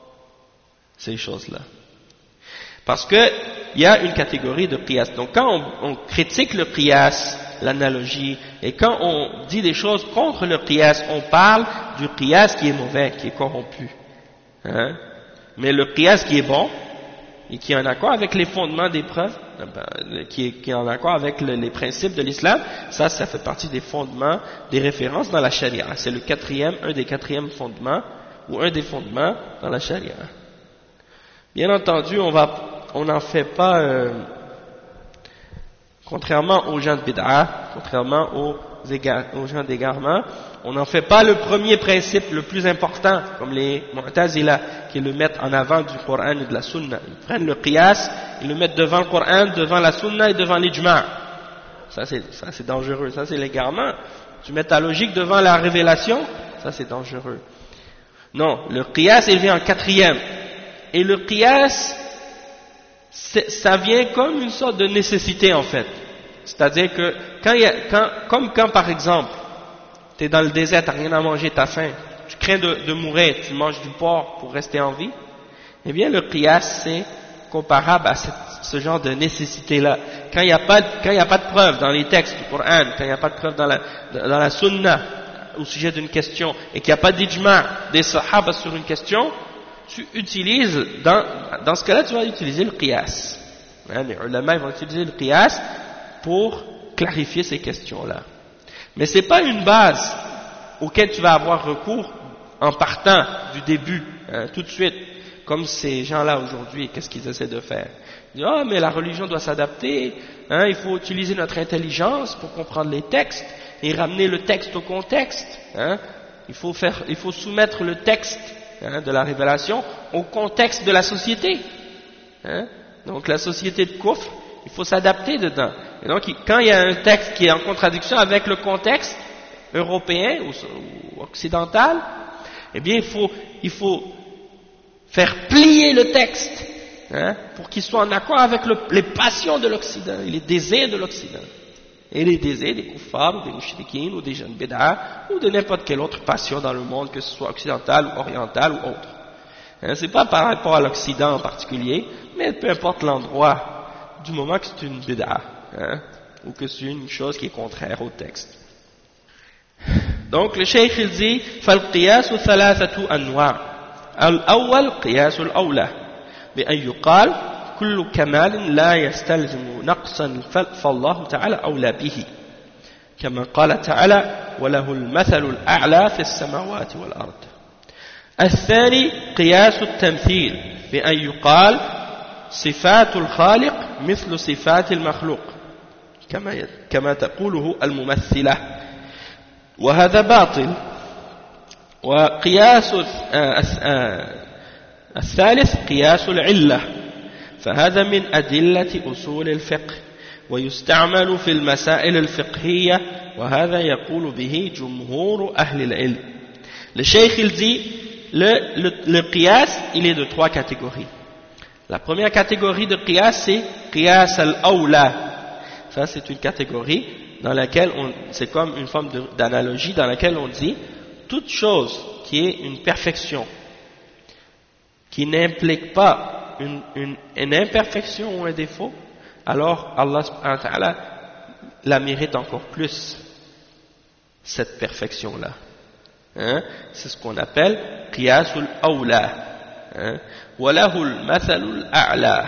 ces choses-là. Parce que il y a une catégorie de qiyas. Donc quand on critique le qiyas, l'analogie, et quand on dit des choses contre le qiyas, on parle du qiyas qui est mauvais, qui est corrompu. Hein? Mais le qiyas qui est bon, et qui est en accord avec les fondements des preuves, qui est en accord avec les principes de l'islam, ça fait partie des fondements, des références dans la charia. C'est un des quatrièmes fondements, ou un des fondements dans la charia. Bien entendu, on n'en fait pas, contrairement aux gens de bid'a, contrairement aux gens d'égarement, on n'en fait pas le premier principe le plus important, comme les Mu'tazila, qui le mettent en avant du Coran et de la Sunna. Ils prennent le qiyas, ils le mettent devant le Coran, devant la Sunna et devant l'ijma'. Ça c'est dangereux, ça c'est l'égarement. Tu mets ta logique devant la révélation, ça c'est dangereux. Non, le qiyas il vient en quatrième. Et le qiyas, ça vient comme une sorte de nécessité en fait. C'est-à-dire que comme quand par exemple, tu es dans le désert, tu n'as rien à manger, tu as faim, tu crains de mourir, tu manges du porc pour rester en vie, eh bien le qiyas c'est comparable à ce genre de nécessité-là. Quand il n'y a pas de preuve dans les textes du Coran, quand il n'y a pas de preuve dans la sunna au sujet d'une question, et qu'il n'y a pas d'ijma' des sahaba sur une question, tu utilises, dans ce cas-là, tu vas utiliser le qiyas. Les ulama vont utiliser le qiyas pour clarifier ces questions-là. Mais ce n'est pas une base auquel tu vas avoir recours en partant du début, tout de suite, comme ces gens-là aujourd'hui, qu'est-ce qu'ils essaient de faire? Ils disent, mais la religion doit s'adapter, il faut utiliser notre intelligence pour comprendre les textes et ramener le texte au contexte. Il faut soumettre le texte de la révélation au contexte de la société. Donc la société de Kufr, il faut s'adapter dedans. Et donc quand il y a un texte qui est en contradiction avec le contexte européen ou occidental, eh bien il faut faire plier le texte pour qu'il soit en accord avec les passions de l'Occident et les désirs de l'Occident. Et les désirs des kuffars ou des mushrikines ou des jeunes bid'a ou de n'importe quelle autre passion dans le monde, que ce soit occidental ou oriental ou autre. C'est pas par rapport à l'Occident en particulier, mais peu importe l'endroit, du moment que c'est une bid'a, ou que c'est une chose qui est contraire au texte. Donc le cheikh il dit فالقياس ثلاثة أنواع الأول قياس الأولى بأن يقال كل كمال لا يستلزم نقصا فالله تعالى أولى به كما قال تعالى وله المثل الأعلى في السماوات والأرض. الثاني قياس التمثيل بأن يقال صفات الخالق مثل صفات المخلوق كما تقوله الممثلة وهذا باطل. وقياس الثالث قياس العلة فهذا من أدلة أصول الفقه ويستعمل في المسائل الفقهية وهذا يقول به جمهور أهل العلم. Le cheikh il dit le qiyas il est de trois catégories. La première catégorie de qiyas c'est qiyas al-awla. Ça c'est une catégorie dans laquelle c'est comme une forme d'analogie dans laquelle on dit toute chose qui est une perfection qui n'implique pas une imperfection ou un défaut, alors Allah subhanahu wa ta'ala la mérite encore plus, cette perfection-là. C'est ce qu'on appelle qiyasul awla. Walahul mathalul a'la.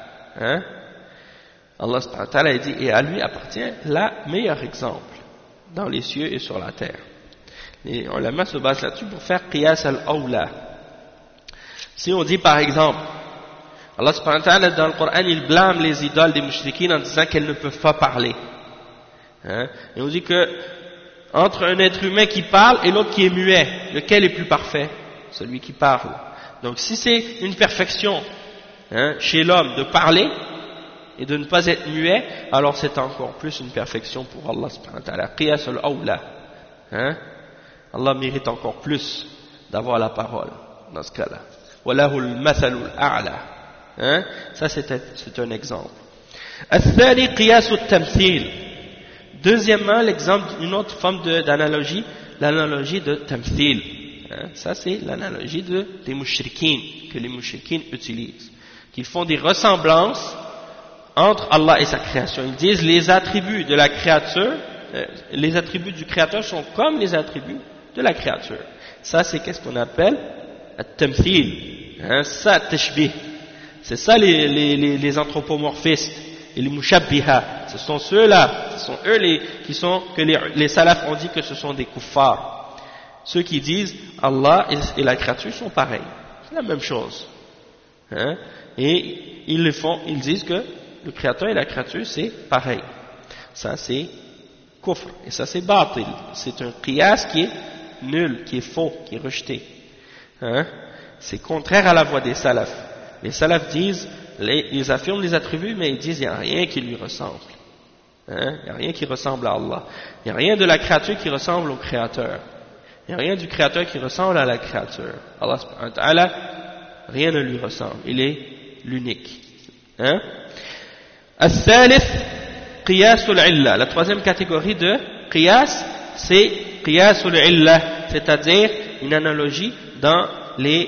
Allah subhanahu wa ta'ala dit, et à lui appartient le meilleur exemple dans les cieux et sur la terre. Et on la met se base là-dessus pour faire qiyas al-awla. Si on dit par exemple, Allah subhanahu wa ta'ala dans le Coran il blâme les idoles des mushrikines en disant qu'elles ne peuvent pas parler. Et on dit que entre un être humain qui parle et l'autre qui est muet, lequel est plus parfait? Celui qui parle. Donc si c'est une perfection chez l'homme de parler et de ne pas être muet, alors c'est encore plus une perfection pour Allah subhanahu wa ta'ala. Qiyas al-awla. Allah mérite encore plus d'avoir la parole dans ce cas-là. Walahul mathalul a'la. Ça c'est un exemple. Al-thani qiyas al-tamthil. Deuxièmement, l'exemple d'une autre forme d'analogie, l'analogie de tamthil. Ça c'est l'analogie des mushrikines, que les mushrikines utilisent. Qu'ils font des ressemblances entre Allah et sa création. Ils disent les attributs de la créature, les attributs du créateur sont comme les attributs de la créature. Ça c'est qu'est-ce qu'on appelle at-tamthil, hein, ça, at-tashbih. C'est ça les anthropomorphistes et les mushabbiha. Ce sont ceux-là, ce sont eux que les salafs ont dit que ce sont des kuffars. Ceux qui disent Allah et la créature sont pareils. C'est la même chose. Hein? Et ils disent que le créateur et la créature c'est pareil. Ça c'est kufr. Et ça c'est batil. C'est un qiyas qui est nul, qui est faux, qui est rejeté. Hein? C'est contraire à la voie des salafs. Les salafs disent, ils affirment les attributs, mais ils disent il n'y a rien qui lui ressemble. Hein? Il n'y a rien qui ressemble à Allah. Il n'y a rien de la créature qui ressemble au créateur. Il n'y a rien du créateur qui ressemble à la créature. Allah subhanahu wa ta'ala, rien ne lui ressemble. Il est l'unique. Hein? Al-thalith, qiyasul illa. La troisième catégorie de qiyas, c'est qiyasul illa, c'est-à-dire une analogie dans les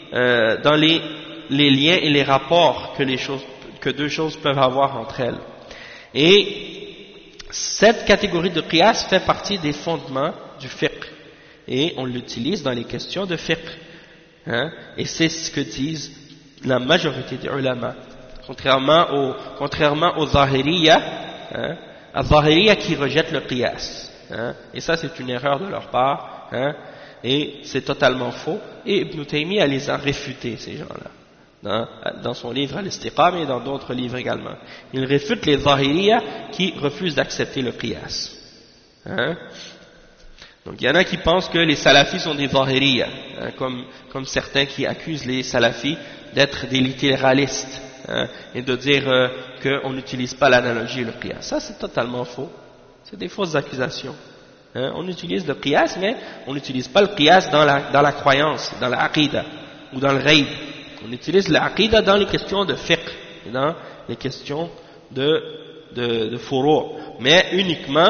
liens et les rapports que deux choses peuvent avoir entre elles. Et cette catégorie de qiyas fait partie des fondements du fiqh. Et on l'utilise dans les questions de fiqh. Hein? Et c'est ce que disent la majorité des ulama. Contrairement aux zahiriyya, hein? À zahiriyya qui rejettent le qiyas. Hein? Et ça c'est une erreur de leur part. Hein? Et c'est totalement faux. Et Ibn Taymiyyah les a réfutés, ces gens-là. Dans son livre Al-Istiqam et dans d'autres livres également. Il réfute les zahiriyya qui refusent d'accepter le qiyas. Hein? Donc il y en a qui pensent que les salafis sont des zahiriyya, hein, comme certains qui accusent les salafis d'être des littéralistes, hein, et de dire qu'on n'utilise pas l'analogie et le qiyas. Ça c'est totalement faux. C'est des fausses accusations. Hein, on utilise le qiyas, mais on n'utilise pas le qiyas dans la croyance, dans la aqida ou dans le ghaib. On utilise l'aqida dans les questions de fiqh, dans les questions de furu', mais uniquement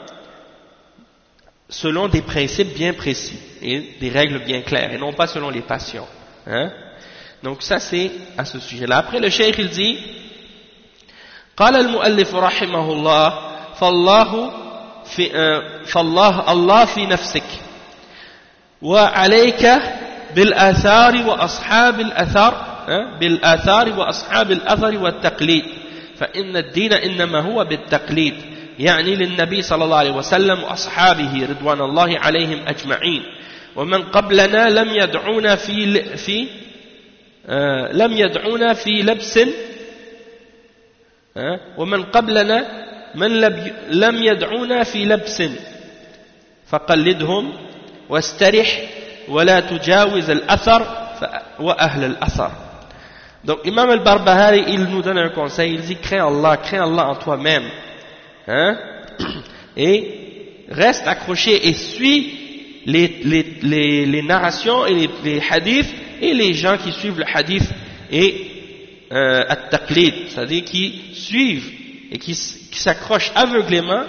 selon des principes bien précis et des règles bien claires, et non pas selon les passions. Hein? Donc ça c'est à ce sujet-là. Après le cheikh il dit قال المؤلف رحمه الله فالله في نفسك وعليك بالآثار وأصحاب الأثر والتقليد فإن الدين إنما هو بالتقليد يعني للنبي صلى الله عليه وسلم وأصحابه رضوان الله عليهم أجمعين ومن قبلنا لم يدعونا في لبس ومن قبلنا لم يدعونا في لبس فقلدهم واسترح ولا تجاوز الأثر وأهل الأثر. Donc Imam al-Barbahari il nous donne un conseil, il dit crains Allah en toi-même. Hein? Et reste accroché et suis les narrations et les hadiths et les gens qui suivent le hadith et at-taqlid, c'est-à-dire qui suivent et qui s'accrochent aveuglément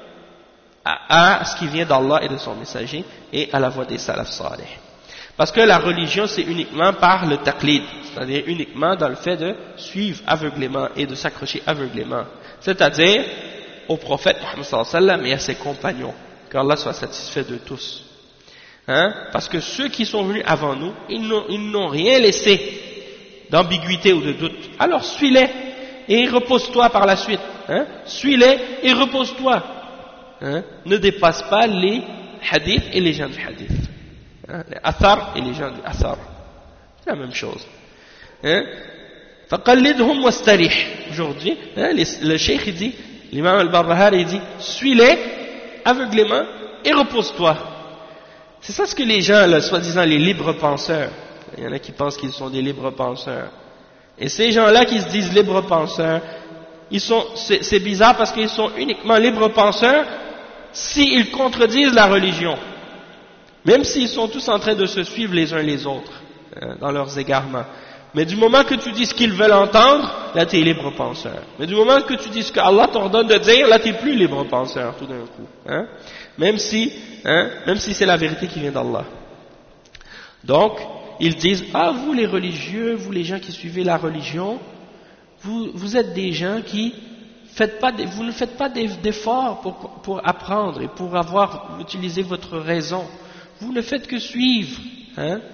à ce qui vient d'Allah et de son messager et à la voie des salaf salih. Parce que la religion c'est uniquement par le taqlid, c'est-à-dire uniquement dans le fait de suivre aveuglément et de s'accrocher aveuglément, c'est-à-dire au prophète Muhammad sallallahu alayhi wa sallam et à ses compagnons, qu'Allah soit satisfait de tous. Hein? Parce que ceux qui sont venus avant nous, ils n'ont rien laissé d'ambiguïté ou de doute. Alors suis-les et repose-toi par la suite. Hein? Suis-les et repose-toi. Hein? Ne dépasse pas les hadiths et les gens du hadith. Hein? Les athar et les gens du athar. C'est la même chose. Hein? فَقَلِّدْهُمْ وَاسْتَرِحْ. Aujourd'hui, hein, le cheikh il dit, l'imam al-Barbahari il dit, suis-les aveuglément et repose-toi. C'est ça ce que les gens, là, soi-disant les libres penseurs, il y en a qui pensent qu'ils sont des libres penseurs. Et ces gens-là qui se disent libres penseurs, c'est bizarre parce qu'ils sont uniquement libres penseurs s'ils contredisent la religion. Même s'ils sont tous en train de se suivre les uns les autres, dans leurs égarements. Mais du moment que tu dis ce qu'ils veulent entendre, là tu es libre penseur. Mais du moment que tu dis ce que Allah t'ordonne de dire, là tu n'es plus libre penseur tout d'un coup. Hein? Même si c'est la vérité qui vient d'Allah. Donc, ils disent, ah vous les religieux, vous les gens qui suivez la religion, vous êtes des gens qui vous ne faites pas d'efforts pour apprendre et pour utiliser votre raison. Vous ne faites que suivre. Hein?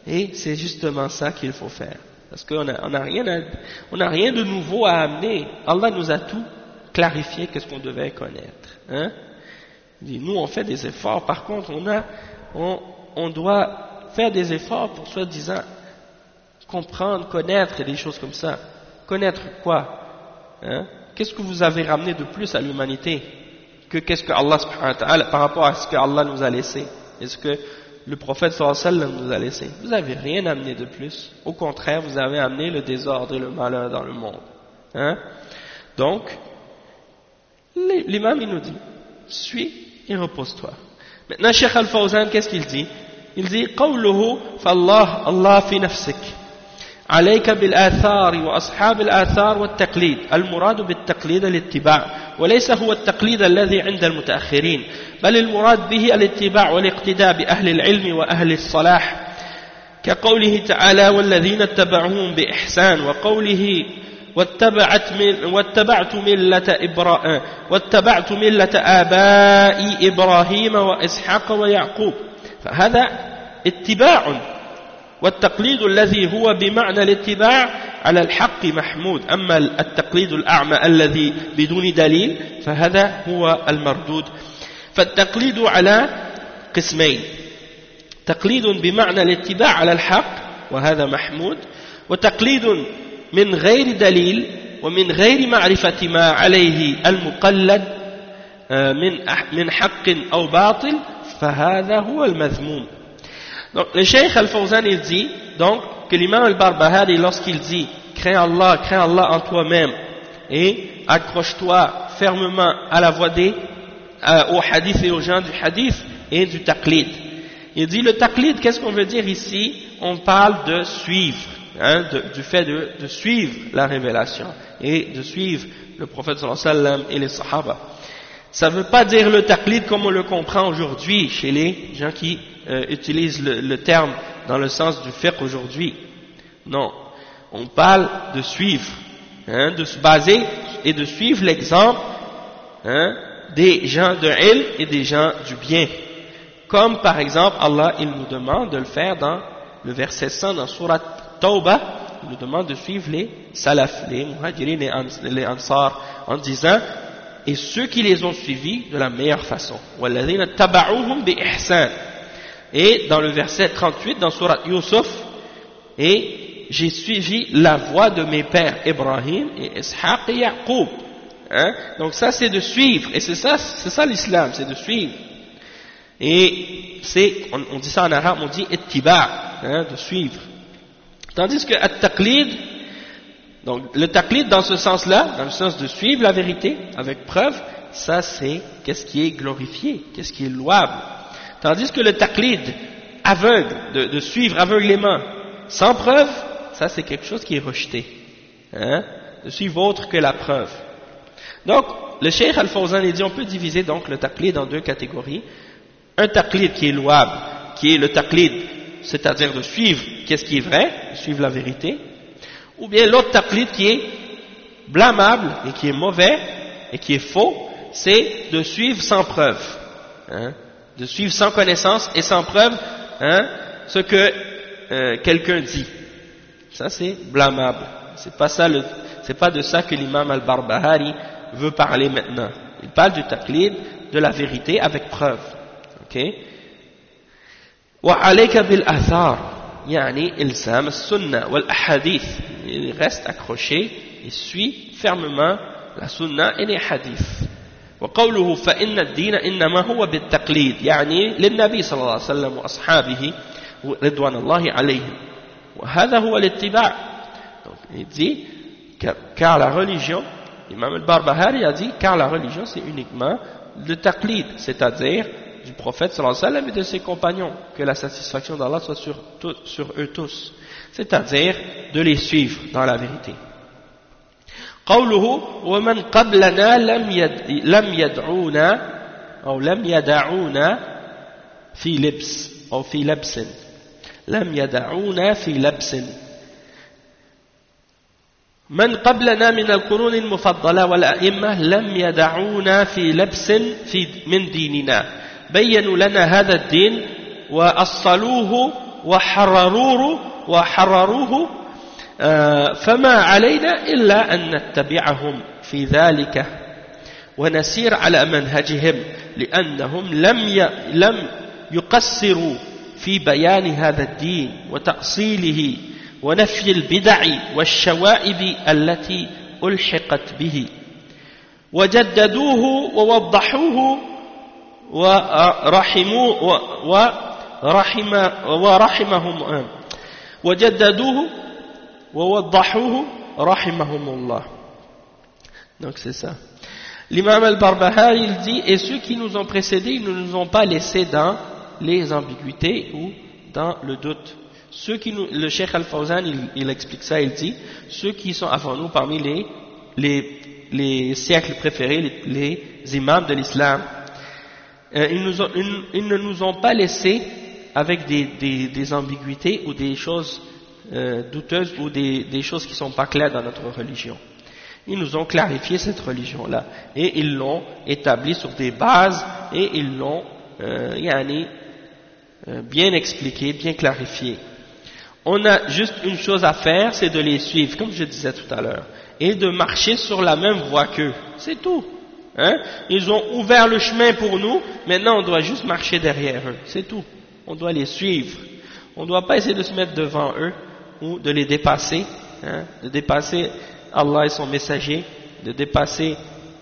Et c'est justement ça qu'il faut faire. Parce qu'on n'a rien de nouveau à amener. Allah nous a tout clarifié qu'est-ce qu'on devait connaître. Hein? Il dit, nous on fait des efforts, par contre on doit faire des efforts pour soi-disant comprendre, connaître et des choses comme ça. Connaître quoi? Hein? Qu'est-ce que vous avez ramené de plus à l'humanité que qu'est-ce que Allah subhanahu wa ta'ala, par rapport à ce que Allah nous a laissé? Est-ce que le prophète sallallahu alayhi wa sallam nous a laissé? Vous n'avez rien amené de plus. Au contraire, vous avez amené le désordre et le malheur dans le monde. Hein? Donc, l'imam il nous dit, suis et repose-toi. Maintenant, Cheikh Al-Fawzan, qu'est-ce qu'il dit? Il dit, قوله فالله الله في نفسك عليك بالآثار وأصحاب الآثار والتقليد. المراد بالتقليد الاتباع، وليس هو التقليد الذي عند المتأخرين، بل المراد به الاتباع والاقتداء بأهل العلم وأهل الصلاح، كقوله تعالى والذين اتبعوهم بإحسان، وقوله واتبعت ملة آبائي إبراهيم وإسحاق ويعقوب. فهذا اتباع، والتقليد الذي هو بمعنى الاتباع على الحق محمود. أما التقليد الأعمى الذي بدون دليل فهذا هو المردود. فالتقليد على قسمين: تقليد بمعنى الاتباع على الحق وهذا محمود، وتقليد من غير دليل ومن غير معرفة ما عليه المقلد من حق أو باطل فهذا هو المذموم. Donc le Cheikh Al-Fawzan il dit donc que l'imam Al-Barbahari, lorsqu'il dit crains Allah en toi-même et accroche-toi fermement à la voie au hadith et aux gens du hadith et du taqlid. Il dit le taqlid, qu'est-ce qu'on veut dire ici? On parle de suivre, hein, du fait de suivre la révélation et de suivre le prophète sallallahu alayhi wa sallam et les sahaba. Ça ne veut pas dire le taqlid comme on le comprend aujourd'hui chez les gens qui utilisent le terme dans le sens du fiqh aujourd'hui. Non, on parle de suivre, hein, de se baser et de suivre l'exemple, hein, des gens de ilm et des gens du bien. Comme par exemple Allah, il nous demande de le faire dans le verset 100 dans Surat Tawbah, il nous demande de suivre les salaf, les muhajirin et les ansar, en disant et ceux qui les ont suivis de la meilleure façon. وَالَّذِينَ اتَّبَعُوهُمْ بِإِحْسَانٍ. Et dans le verset 38 dans Surat Yusuf, et j'ai suivi la voie de mes pères Ibrahim et Ishaq et Yaqub. Hein? Donc ça c'est de suivre, et c'est ça l'islam, c'est de suivre. Et on dit ça en arabe, on dit ittiba, hein, de suivre. Tandis que at-taqlid, donc le taqlid dans ce sens-là, dans le sens de suivre la vérité avec preuve, ça c'est qu'est-ce qui est glorifié, qu'est-ce qui est louable. Tandis que le taqlid aveugle, de suivre aveuglément, sans preuve, ça c'est quelque chose qui est rejeté, hein, de suivre autre que la preuve. Donc le Cheikh Al-Fawzan dit on peut diviser donc le taqlid en deux catégories. Un taqlid qui est louable, qui est le taqlid, c'est-à-dire de suivre qu'est-ce qui est vrai, de suivre la vérité, ou bien l'autre taqlid qui est blâmable et qui est mauvais et qui est faux, c'est de suivre sans preuve, hein, de suivre sans connaissance et sans preuve, hein, ce que quelqu'un dit. Ça c'est blâmable. C'est pas de ça que l'imam Al-Barbahari veut parler maintenant. Il parle du taqlid, de la vérité avec preuve. Ok? وعليك بالآثار يعني إلزام السنة والأحاديث. Il reste accroché et suit fermement la sunna et les hadiths. وقوله فإن الدين إنما هو بالتقليد يعني للنبي صلى الله عليه وسلم وأصحابه رضوان الله عليهم وهذا هو الاتباع. Donc il dit car la religion, Imam Al-Barbahari a dit car la religion c'est uniquement le taqlid, c'est-à-dire du prophète sallallahu alayhi wa sallam et de ses compagnons, que la satisfaction d'Allah soit sur eux tous, c'est-à-dire de les suivre dans la vérité. قوله ومن قبلنا لم يدعونا أو لم يدعونا في لبس أو في لبس لم يدعونا في لبس. من قبلنا من القرون المفضلة والأئمة لم يدعونا في لبس من ديننا، بيّنوا لنا هذا الدين وأصلوه وحرروه فما علينا إلا أن نتبعهم في ذلك ونسير على منهجهم لأنهم لم يقصروا في بيان هذا الدين وتأصيله ونفي البدع والشوائب التي ألحقت به وجددوه ووضحوه ورحمهم وجددوه ووضحوه رحمهم الله. Donc c'est ça. L'imam al-Barbahari il dit, et ceux qui nous ont précédés, ils ne nous ont pas laissés dans les ambiguïtés ou dans le doute. Le Cheikh Al-Fawzan il explique ça, il dit, ceux qui sont avant nous parmi les siècles préférés, les imams de l'islam, ils ne nous ont pas laissés avec des ambiguïtés ou des choses douteuses ou des choses qui ne sont pas claires dans notre religion. Ils nous ont clarifié cette religion-là et ils l'ont établie sur des bases et ils l'ont bien expliqué, bien clarifié. On a juste une chose à faire, c'est de les suivre, comme je disais tout à l'heure, et de marcher sur la même voie qu'eux. C'est tout. Hein? Ils ont ouvert le chemin pour nous, maintenant on doit juste marcher derrière eux. C'est tout. On doit les suivre. On ne doit pas essayer de se mettre devant eux ou de les dépasser, hein? De dépasser Allah et son messager, de dépasser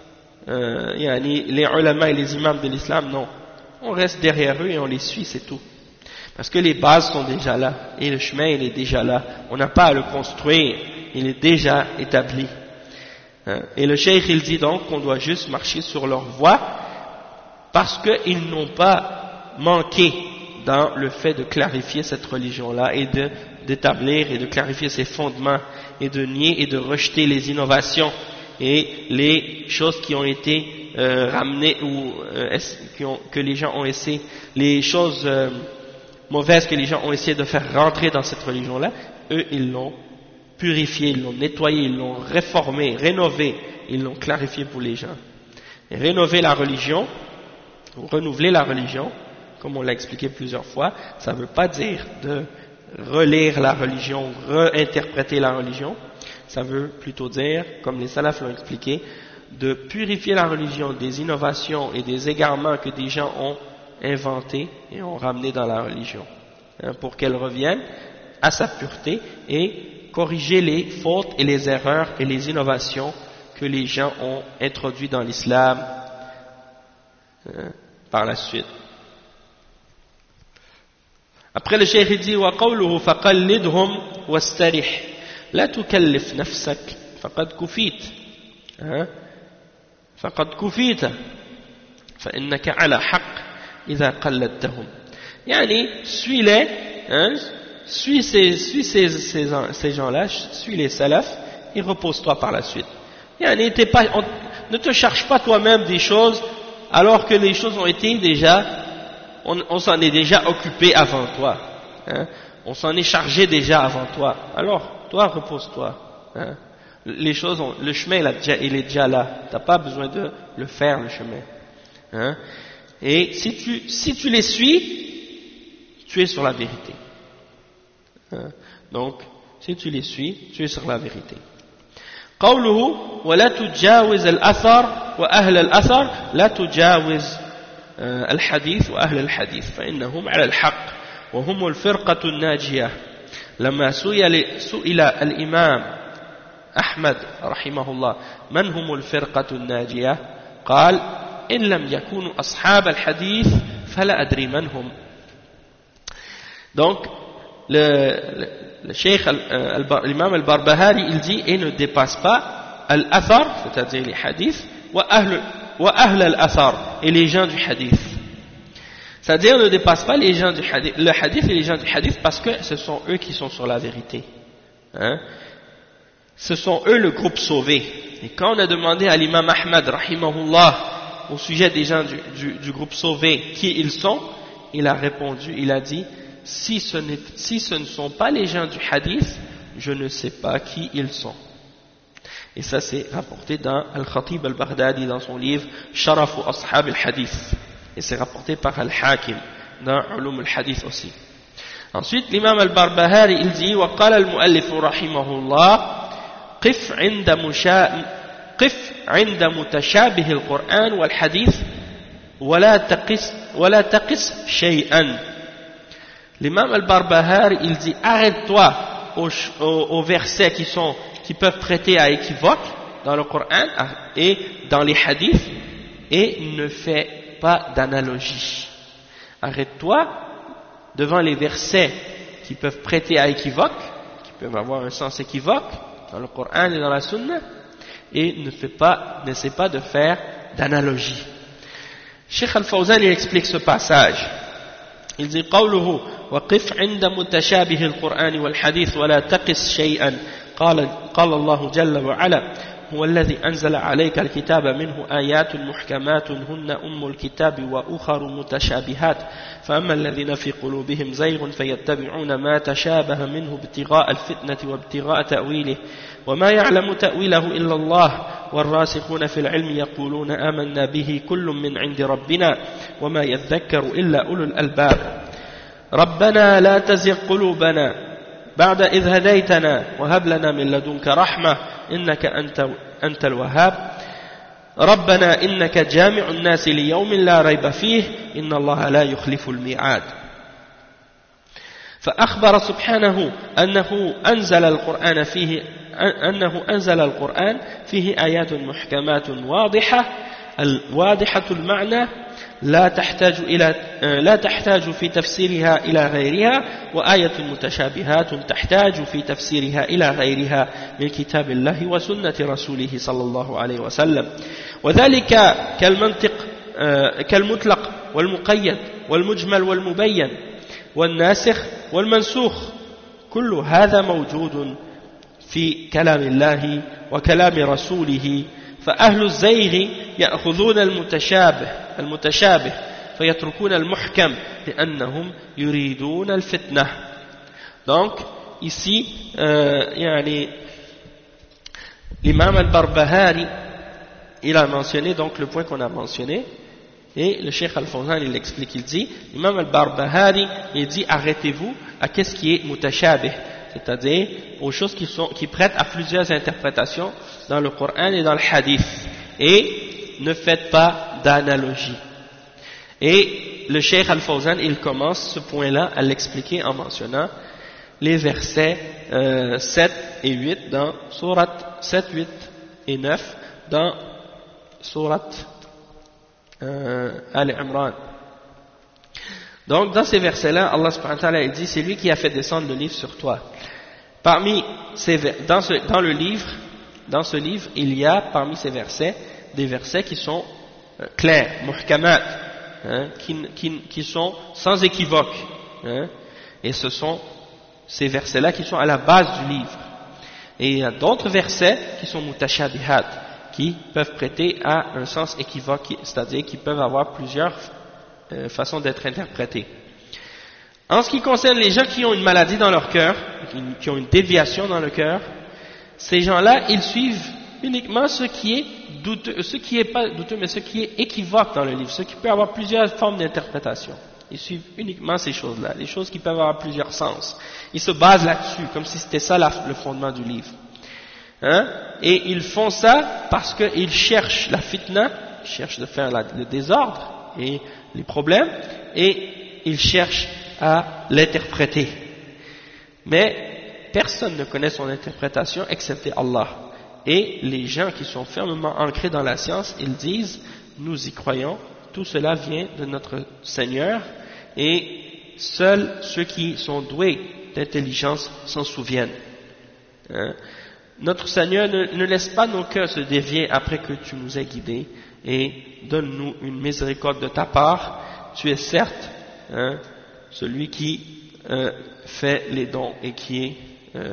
les ulama et les imams de l'islam. Non. On reste derrière eux et on les suit, c'est tout. Parce que les bases sont déjà là, et le chemin il est déjà là. On n'a pas à le construire, il est déjà établi. Et le cheikh il dit donc qu'on doit juste marcher sur leur voie, parce qu'ils n'ont pas manqué dans le fait de clarifier cette religion-là, et d'établir et de clarifier ses fondements, et de nier et de rejeter les innovations, et les choses qui ont été ramenées, ou que les gens ont essayé, les choses mauvaises que les gens ont essayé de faire rentrer dans cette religion-là, eux ils l'ont purifié, ils l'ont nettoyé, ils l'ont réformé, rénové, ils l'ont clarifié pour les gens. Et rénover la religion, ou renouveler la religion, comme on l'a expliqué plusieurs fois, ça ne veut pas dire de relire la religion, réinterpréter la religion, ça veut plutôt dire, comme les salafs l'ont expliqué, de purifier la religion des innovations et des égarements que des gens ont inventés et ont ramenés dans la religion, hein, pour qu'elle revienne à sa pureté et corriger les fautes et les erreurs et les innovations que les gens ont introduites dans l'islam par la suite. Après le cheikh dit وَقَوْلُهُ فَقَلِّدْهُمْ وَاسْتَرِحْ لَا تُكَلِّفْ نَفْسَكَ فَقَدْ كُفِيتَ فَقَدْ كُفِيتَ فَإِنَّكَ عَلَى حَقٍّ إِذَا قَلَّدْتَهُمْ. يعني suis-les, hein, suis ces gens-là, suis les salafs et repose-toi par la suite. Yani, ne te cherche pas toi-même des choses alors que les choses ont été déjà, on s'en est déjà occupé avant toi, hein, on s'en est chargé déjà avant toi. Alors, toi repose-toi. Hein. Les choses, le chemin il est déjà là. T'as pas besoin de le faire le chemin. Hein. Et si tu les suis, tu es sur la vérité. Donc, si tu les suis, tu es sur la vérité. قوله ولا تجاوز الأثر وأهل الأثر لا تجاوز الحديث وأهل الحديث فإنهم على الحق وهم الفرقة الناجية. لما سئل الإمام أحمد رحمه الله من هم الفرقة الناجية قال إن لم يكونوا أصحاب الحديث فلا أدري من هم. Donc le cheikh l'imam al-Barbahari il dit et ne dépasse pas al-athar, c'est-à-dire les hadiths, wa ahl al-athar, et les gens du hadith, c'est-à-dire ne dépasse pas les gens du hadith, le hadith et les gens du hadith, parce que ce sont eux qui sont sur la vérité, hein? Ce sont eux le groupe sauvé. Et quand on a demandé à l'imam Ahmad rahimahullah au sujet des gens du groupe sauvé qui ils sont, il a répondu, il a dit si ce ne sont pas les gens du hadith, je ne sais pas qui ils sont. Et ça c'est rapporté dans Al-Khatib Al-Baghdadi dans son livre Sharafu Ashab Al-Hadith, et c'est rapporté par Al-Hakim dans Ulum Al-Hadith aussi. Ensuite, l'imam al-Barbahari, il dit وقال المؤلف رحمه الله قف عند متشابه القرآن والحديث ولا تقس شيئا. L'imam al-Barbahari, il dit arrête-toi aux versets qui peuvent prêter à équivoque dans le Coran et dans les hadiths, et ne fais pas d'analogie. Arrête-toi devant les versets qui peuvent prêter à équivoque, qui peuvent avoir un sens équivoque dans le Coran et dans la Sunna, et n'essaie pas de faire d'analogie. Cheikh Al-Fawzan, il explique ce passage. Il dit قوله وقف عند متشابه القرآن والحديث ولا تقس شيئا قال الله جل وعلا هو الذي أنزل عليك الكتاب منه آيات محكمات هن أم الكتاب وأخر متشابهات فأما الذين في قلوبهم زيغ فيتبعون ما تشابه منه ابتغاء الفتنة وابتغاء تأويله وما يعلم تأويله إلا الله والراسخون في العلم يقولون آمنا به كل من عند ربنا وما يذكر إلا أولو الألباب ربنا لا تزغ قلوبنا بعد إذ هديتنا وهب لنا من لدنك رحمة إنك أنت الوهاب ربنا إنك جامع الناس ليوم لا ريب فيه إن الله لا يخلف الميعاد. فأخبر سبحانه أنه أنزل القرآن فيه آيات محكمات واضحة المعنى لا تحتاج في تفسيرها إلى غيرها وآية متشابهات تحتاج في تفسيرها إلى غيرها من كتاب الله وسنة رسوله صلى الله عليه وسلم وذلك كالمطلق والمقيد والمجمل والمبين والناسخ والمنسوخ كل هذا موجود في كلام الله وكلام رسوله فأهل الزيغ يأخذون المتشابه فيتركون المحكم لأنهم يريدون الفتنة. Donc ici l'imam al-Barbahari il a mentionné donc le point qu'on a mentionné et le Cheikh Al-Fawzan il explique, il dit l'imam al-Barbahari il dit arrêtez-vous à qu'est-ce qui est mutashabih, c'est-à-dire aux choses qui prêtent à plusieurs interprétations dans le Coran et dans le Hadith, et ne faites pas d'analogie. Et le Cheikh Al-Fawzan il commence ce point-là à l'expliquer en mentionnant les versets 7 et 8 dans Surat 7, 8 et 9 dans Surat Al-Imran. Donc dans ces versets-là, Allah subhanahu wa ta'ala dit c'est lui qui a fait descendre le livre sur toi. Dans ce livre, il y a parmi ces versets des versets qui sont clairs, muhkamat, qui sont sans équivoque, et ce sont ces versets-là qui sont à la base du livre. Et il y a d'autres versets qui sont mutashabihat, qui peuvent prêter à un sens équivoque, c'est-à-dire qui peuvent avoir plusieurs façons d'être interprétés. En ce qui concerne les gens qui ont une maladie dans leur cœur, qui ont une déviation dans le cœur, ces gens-là, ils suivent uniquement ce qui est douteux, ce qui est pas douteux, mais ce qui est équivoque dans le livre, ce qui peut avoir plusieurs formes d'interprétation. Ils suivent uniquement ces choses-là, les choses qui peuvent avoir plusieurs sens. Ils se basent là-dessus, comme si c'était ça le fondement du livre. Et ils font ça parce qu'ils cherchent la fitna, ils cherchent de faire le désordre et les problèmes, et ils cherchent à l'interpréter. Mais personne ne connaît son interprétation excepté Allah. Et les gens qui sont fermement ancrés dans la science, ils disent, nous y croyons, tout cela vient de notre Seigneur, et seuls ceux qui sont doués d'intelligence s'en souviennent. Notre Seigneur ne laisse pas nos cœurs se dévier après que tu nous aies guidés, et donne-nous une miséricorde de ta part. Tu es certes celui qui fait les dons et qui est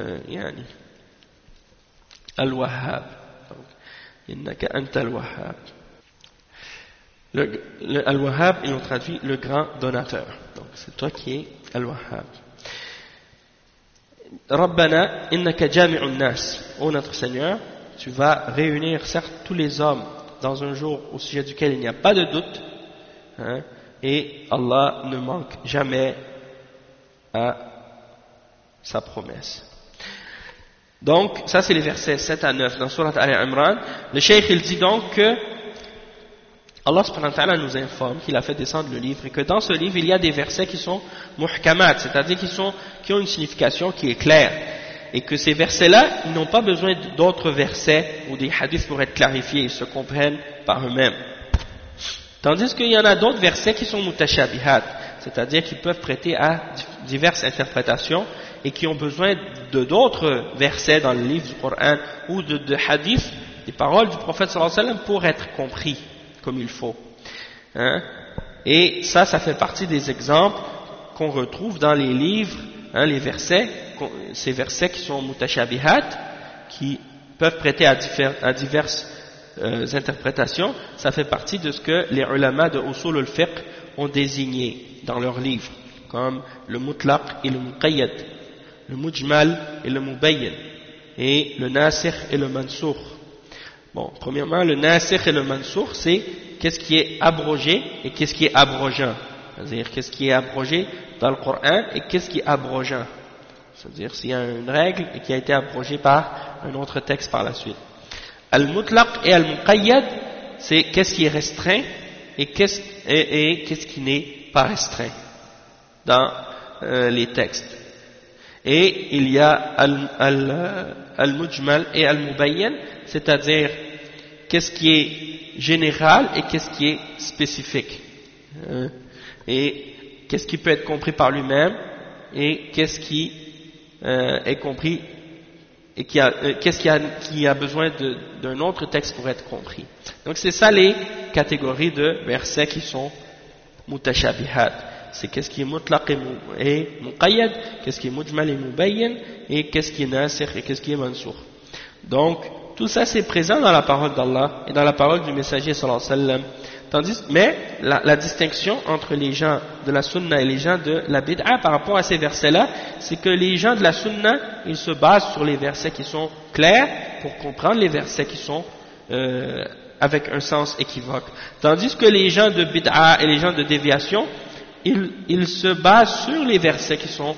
Al-Wahhab. Innaka anta Al-Wahhab. Al-Wahhab, ils ont traduit le grand donateur. Donc c'est toi qui es Al-Wahhab. Rabbana innaka jami'un nas. Ô notre Seigneur, tu vas réunir certes tous les hommes dans un jour au sujet duquel il n'y a pas de doute, et Allah ne manque jamais à sa promesse. Donc, ça c'est les versets 7 à 9 dans Surat Al-Imran. Le cheikh il dit donc que Allah subhanahu wa ta'ala nous informe qu'il a fait descendre le livre et que dans ce livre il y a des versets qui sont muhkamat, c'est-à-dire qui ont une signification qui est claire. Et que ces versets-là, ils n'ont pas besoin d'autres versets ou des hadiths pour être clarifiés, ils se comprennent par eux-mêmes. Tandis qu'il y en a d'autres versets qui sont mutashabihat, c'est-à-dire qui peuvent prêter à diverses interprétations et qui ont besoin de d'autres versets dans le livre du Coran ou de hadiths, des paroles du prophète sallallahu alayhi wa sallam pour être compris comme il faut. Hein? Et ça fait partie des exemples qu'on retrouve dans les livres, hein, les versets, ces versets qui sont mutashabihat, qui peuvent prêter à diverses interprétations. Ça fait partie de ce que les ulama de Usul al-Fiqh ont désigné dans leurs livres, comme le mutlaq et le muqayyad, le mujmal et le mubayyin, et le nasikh et le mansoukh. Bon, premièrement, le nasikh et le mansoukh, c'est qu'est-ce qui est abrogé et qu'est-ce qui est abrogeant. C'est-à-dire qu'est-ce qui est abrogé dans le Coran et qu'est-ce qui est abrogeant. C'est-à-dire s'il y a une règle et qui a été abrogée par un autre texte par la suite. Al-mutlaq et al-muqayyad, c'est qu'est-ce qui est restreint et qu'est-ce qui n'est pas restreint dans les textes. Et il y a al-mujmal et al-mubayyan, c'est-à-dire qu'est-ce qui est général et qu'est-ce qui est spécifique. Et qu'est-ce qui peut être compris par lui-même et qu'est-ce qui est compris et qu'est-ce qui a besoin d'un autre texte pour être compris. Donc c'est ça les catégories de versets qui sont mutashabihat. C'est qu'est-ce qui est mutlaq et muqayyad, qu'est-ce qui est mujmal et mubayyin, et qu'est-ce qui est nasikh et qu'est-ce qui est mansoukh. Donc tout ça c'est présent dans la parole d'Allah et dans la parole du messager sallallahu alayhi wa sallam. Mais la distinction entre les gens de la sunna et les gens de la bid'a par rapport à ces versets-là, c'est que les gens de la sunna, ils se basent sur les versets qui sont clairs pour comprendre les versets qui sont avec un sens équivoque. Tandis que les gens de bid'a et les gens de déviation, ils se basent sur les versets qui sont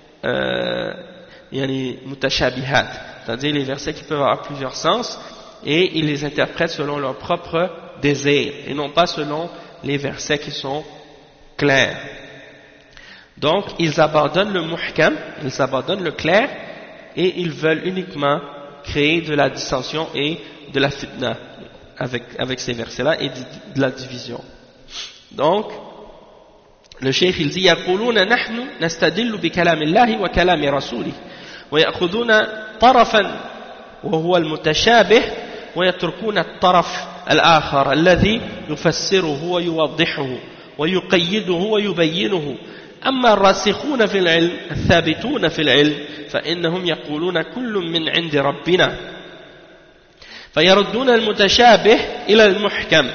mutashabihat, c'est-à-dire les versets qui peuvent avoir plusieurs sens, et ils les interprètent selon leur propre désir et non pas selon les versets qui sont clairs. Donc ils abandonnent le muhkam, ils abandonnent le clair et ils veulent uniquement créer de la dissension et de la fitna avec ces versets-là et de la division. Donc le cheikh il dit يقولون نحن نستدل بكلام الله وكلام رسوله ويأخذون طرفا وهو المتشابه ويتركون الطرف الآخر الذي يفسره ويوضحه ويقيده ويبينه. أما الراسخون في العلم الثابتون في العلم فإنهم يقولون كل من عند ربنا فيردون المتشابه إلى المحكم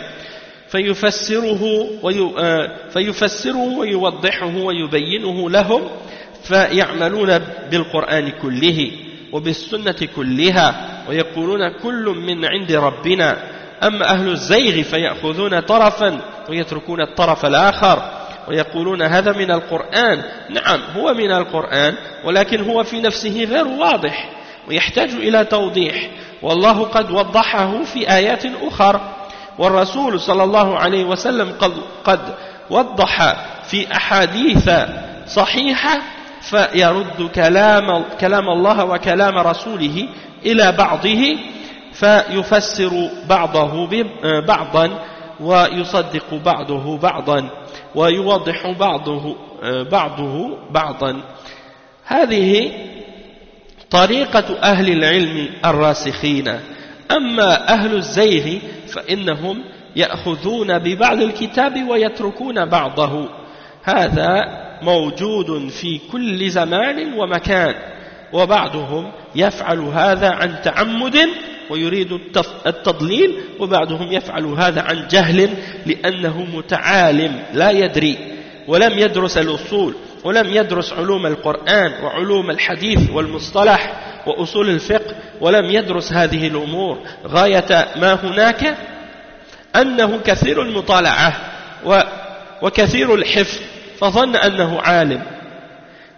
فيفسره ويوضحه ويبينه لهم فيعملون بالقرآن كله وبالسنة كلها ويقولون كل من عند ربنا. أما أهل الزيغ فيأخذون طرفا ويتركون الطرف الآخر ويقولون هذا من القرآن. نعم هو من القرآن ولكن هو في نفسه غير واضح ويحتاج إلى توضيح والله قد وضحه في آيات أخرى والرسول صلى الله عليه وسلم قد وضح في أحاديث صحيحة فيرد كلام الله وكلام رسوله إلى بعضه فيفسر بعضه بعضا ويصدق بعضه بعضا ويوضح بعضه بعضا. هذه طريقة أهل العلم الراسخين. أما أهل الزيغ فإنهم يأخذون ببعض الكتاب ويتركون بعضه. هذا موجود في كل زمان ومكان وبعضهم يفعل هذا عن تعمد ويريد التضليل وبعضهم يفعل هذا عن جهل لأنه متعالم لا يدري ولم يدرس الأصول ولم يدرس علوم القرآن وعلوم الحديث والمصطلح وأصول الفقه ولم يدرس هذه الأمور. غاية ما هناك أنه كثير المطالعة وكثير الحفظ فظن أنه عالم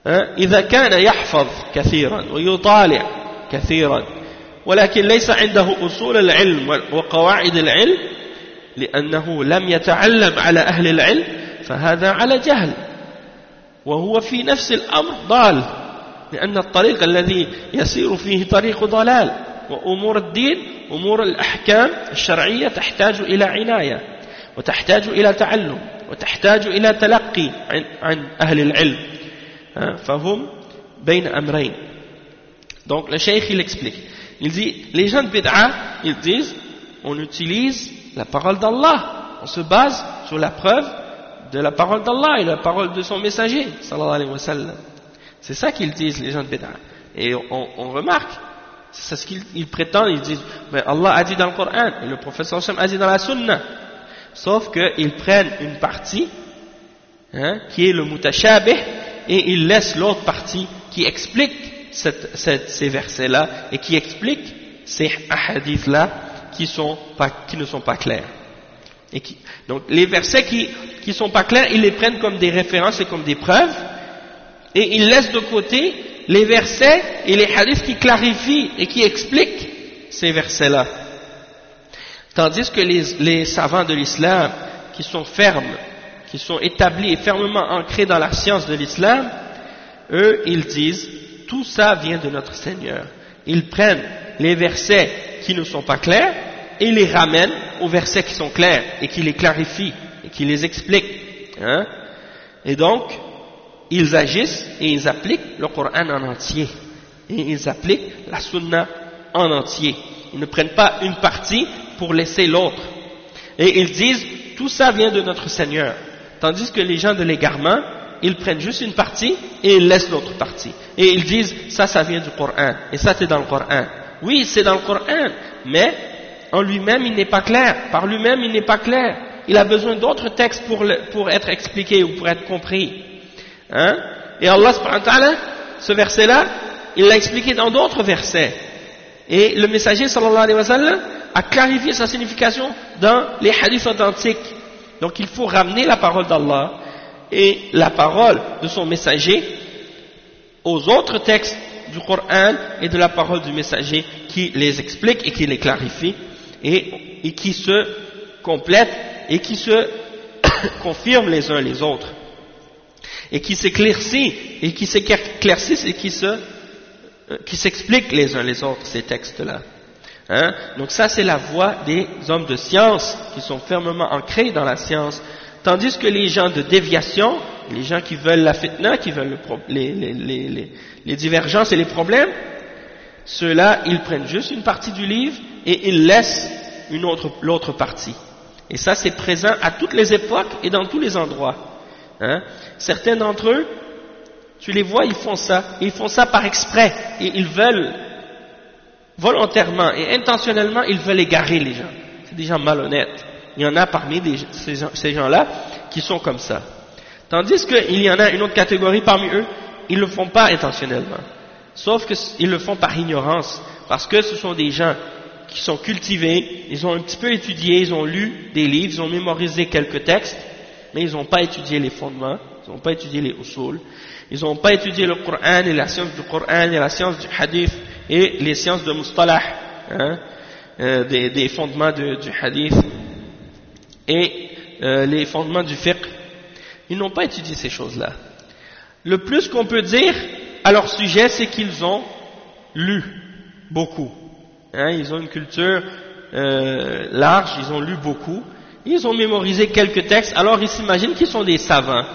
إذا كان يحفظ كثيرا ويطالع كثيرا ولكن ليس عنده أصول العلم وقواعد العلم لأنه لم يتعلم على أهل العلم فهذا على جهل وهو في نفس الأمر ضال لأن الطريق الذي يسير فيه طريق ضلال وأمور الدين أمور الأحكام الشرعية تحتاج إلى عناية وتحتاج إلى تعلم وتحتاج إلى تلقي عن أهل العلم فهم بين أمرين. Donc le cheikh il explique, il dit les gens de bid'a ils disent on utilise la parole d'Allah, on se base sur la preuve de la parole d'Allah et la parole de son messager sallallahu alayhi wa sallam. C'est ça qu'ils disent les gens de bid'a et on remarque c'est ce qu'ils prétendent, ils disent mais Allah a dit dans le Coran et le prophète sallallahu alayhi wa sallam a dit dans la sunna, sauf qu'ils prennent une partie qui est le mutashabih et ils laissent l'autre partie qui explique ces versets-là et qui explique ces hadiths-là qui ne sont pas clairs. Donc les versets qui sont pas clairs, ils les prennent comme des références et comme des preuves et ils laissent de côté les versets et les hadiths qui clarifient et qui expliquent ces versets-là. Tandis que les savants de l'islam qui sont fermes, qui sont établis et fermement ancrés dans la science de l'islam, eux, ils disent, tout ça vient de notre Seigneur. Ils prennent les versets qui ne sont pas clairs et les ramènent aux versets qui sont clairs et qui les clarifient et qui les expliquent. Et donc, ils agissent et ils appliquent le Coran en entier. Et ils appliquent la Sunna en entier. Ils ne prennent pas une partie pour laisser l'autre. Et ils disent, tout ça vient de notre Seigneur. Tandis que les gens de l'égarement, ils prennent juste une partie et ils laissent l'autre partie. Et ils disent, ça vient du Coran. Et ça, c'est dans le Coran. Oui, c'est dans le Coran, mais en lui-même, il n'est pas clair. Par lui-même, il n'est pas clair. Il a besoin d'autres textes pour être expliqué ou pour être compris. Et Allah, subhanahu wa ta'ala, ce verset-là, il l'a expliqué dans d'autres versets. Et le messager, sallallahu alayhi wa sallam, a clarifié sa signification dans les hadiths authentiques. Donc il faut ramener la parole d'Allah et la parole de son messager aux autres textes du Coran et de la parole du messager qui les explique et qui les clarifie et qui se complètent et qui se confirment les uns les autres et qui s'éclaircissent et qui s'éclaircissent et qui s'expliquent les uns les autres ces textes-là. Donc ça c'est la voie des hommes de science qui sont fermement ancrés dans la science, tandis que les gens de déviation, les gens qui veulent la fitna, qui veulent les divergences et les problèmes, ceux-là ils prennent juste une partie du livre et ils laissent l'autre partie. Et ça c'est présent à toutes les époques et dans tous les endroits. Certains d'entre eux, tu les vois, ils font ça par exprès et ils veulent volontairement et intentionnellement, ils veulent égarer les gens. C'est des gens malhonnêtes. Il y en a parmi ces gens-là qui sont comme ça. Tandis qu'il y en a une autre catégorie parmi eux, ils ne le font pas intentionnellement. Sauf qu'ils le font par ignorance. Parce que ce sont des gens qui sont cultivés, ils ont un petit peu étudié, ils ont lu des livres, ils ont mémorisé quelques textes, mais ils n'ont pas étudié les fondements, ils n'ont pas étudié les usul, ils n'ont pas étudié le Coran et la science du Coran et la science du hadith et les sciences de mustalah, des fondements du hadith et les fondements du fiqh. Ils n'ont pas étudié ces choses-là. Le plus qu'on peut dire à leur sujet, c'est qu'ils ont lu beaucoup. Ils ont une culture large, ils ont lu beaucoup, ils ont mémorisé quelques textes, alors ils s'imaginent qu'ils sont des savants.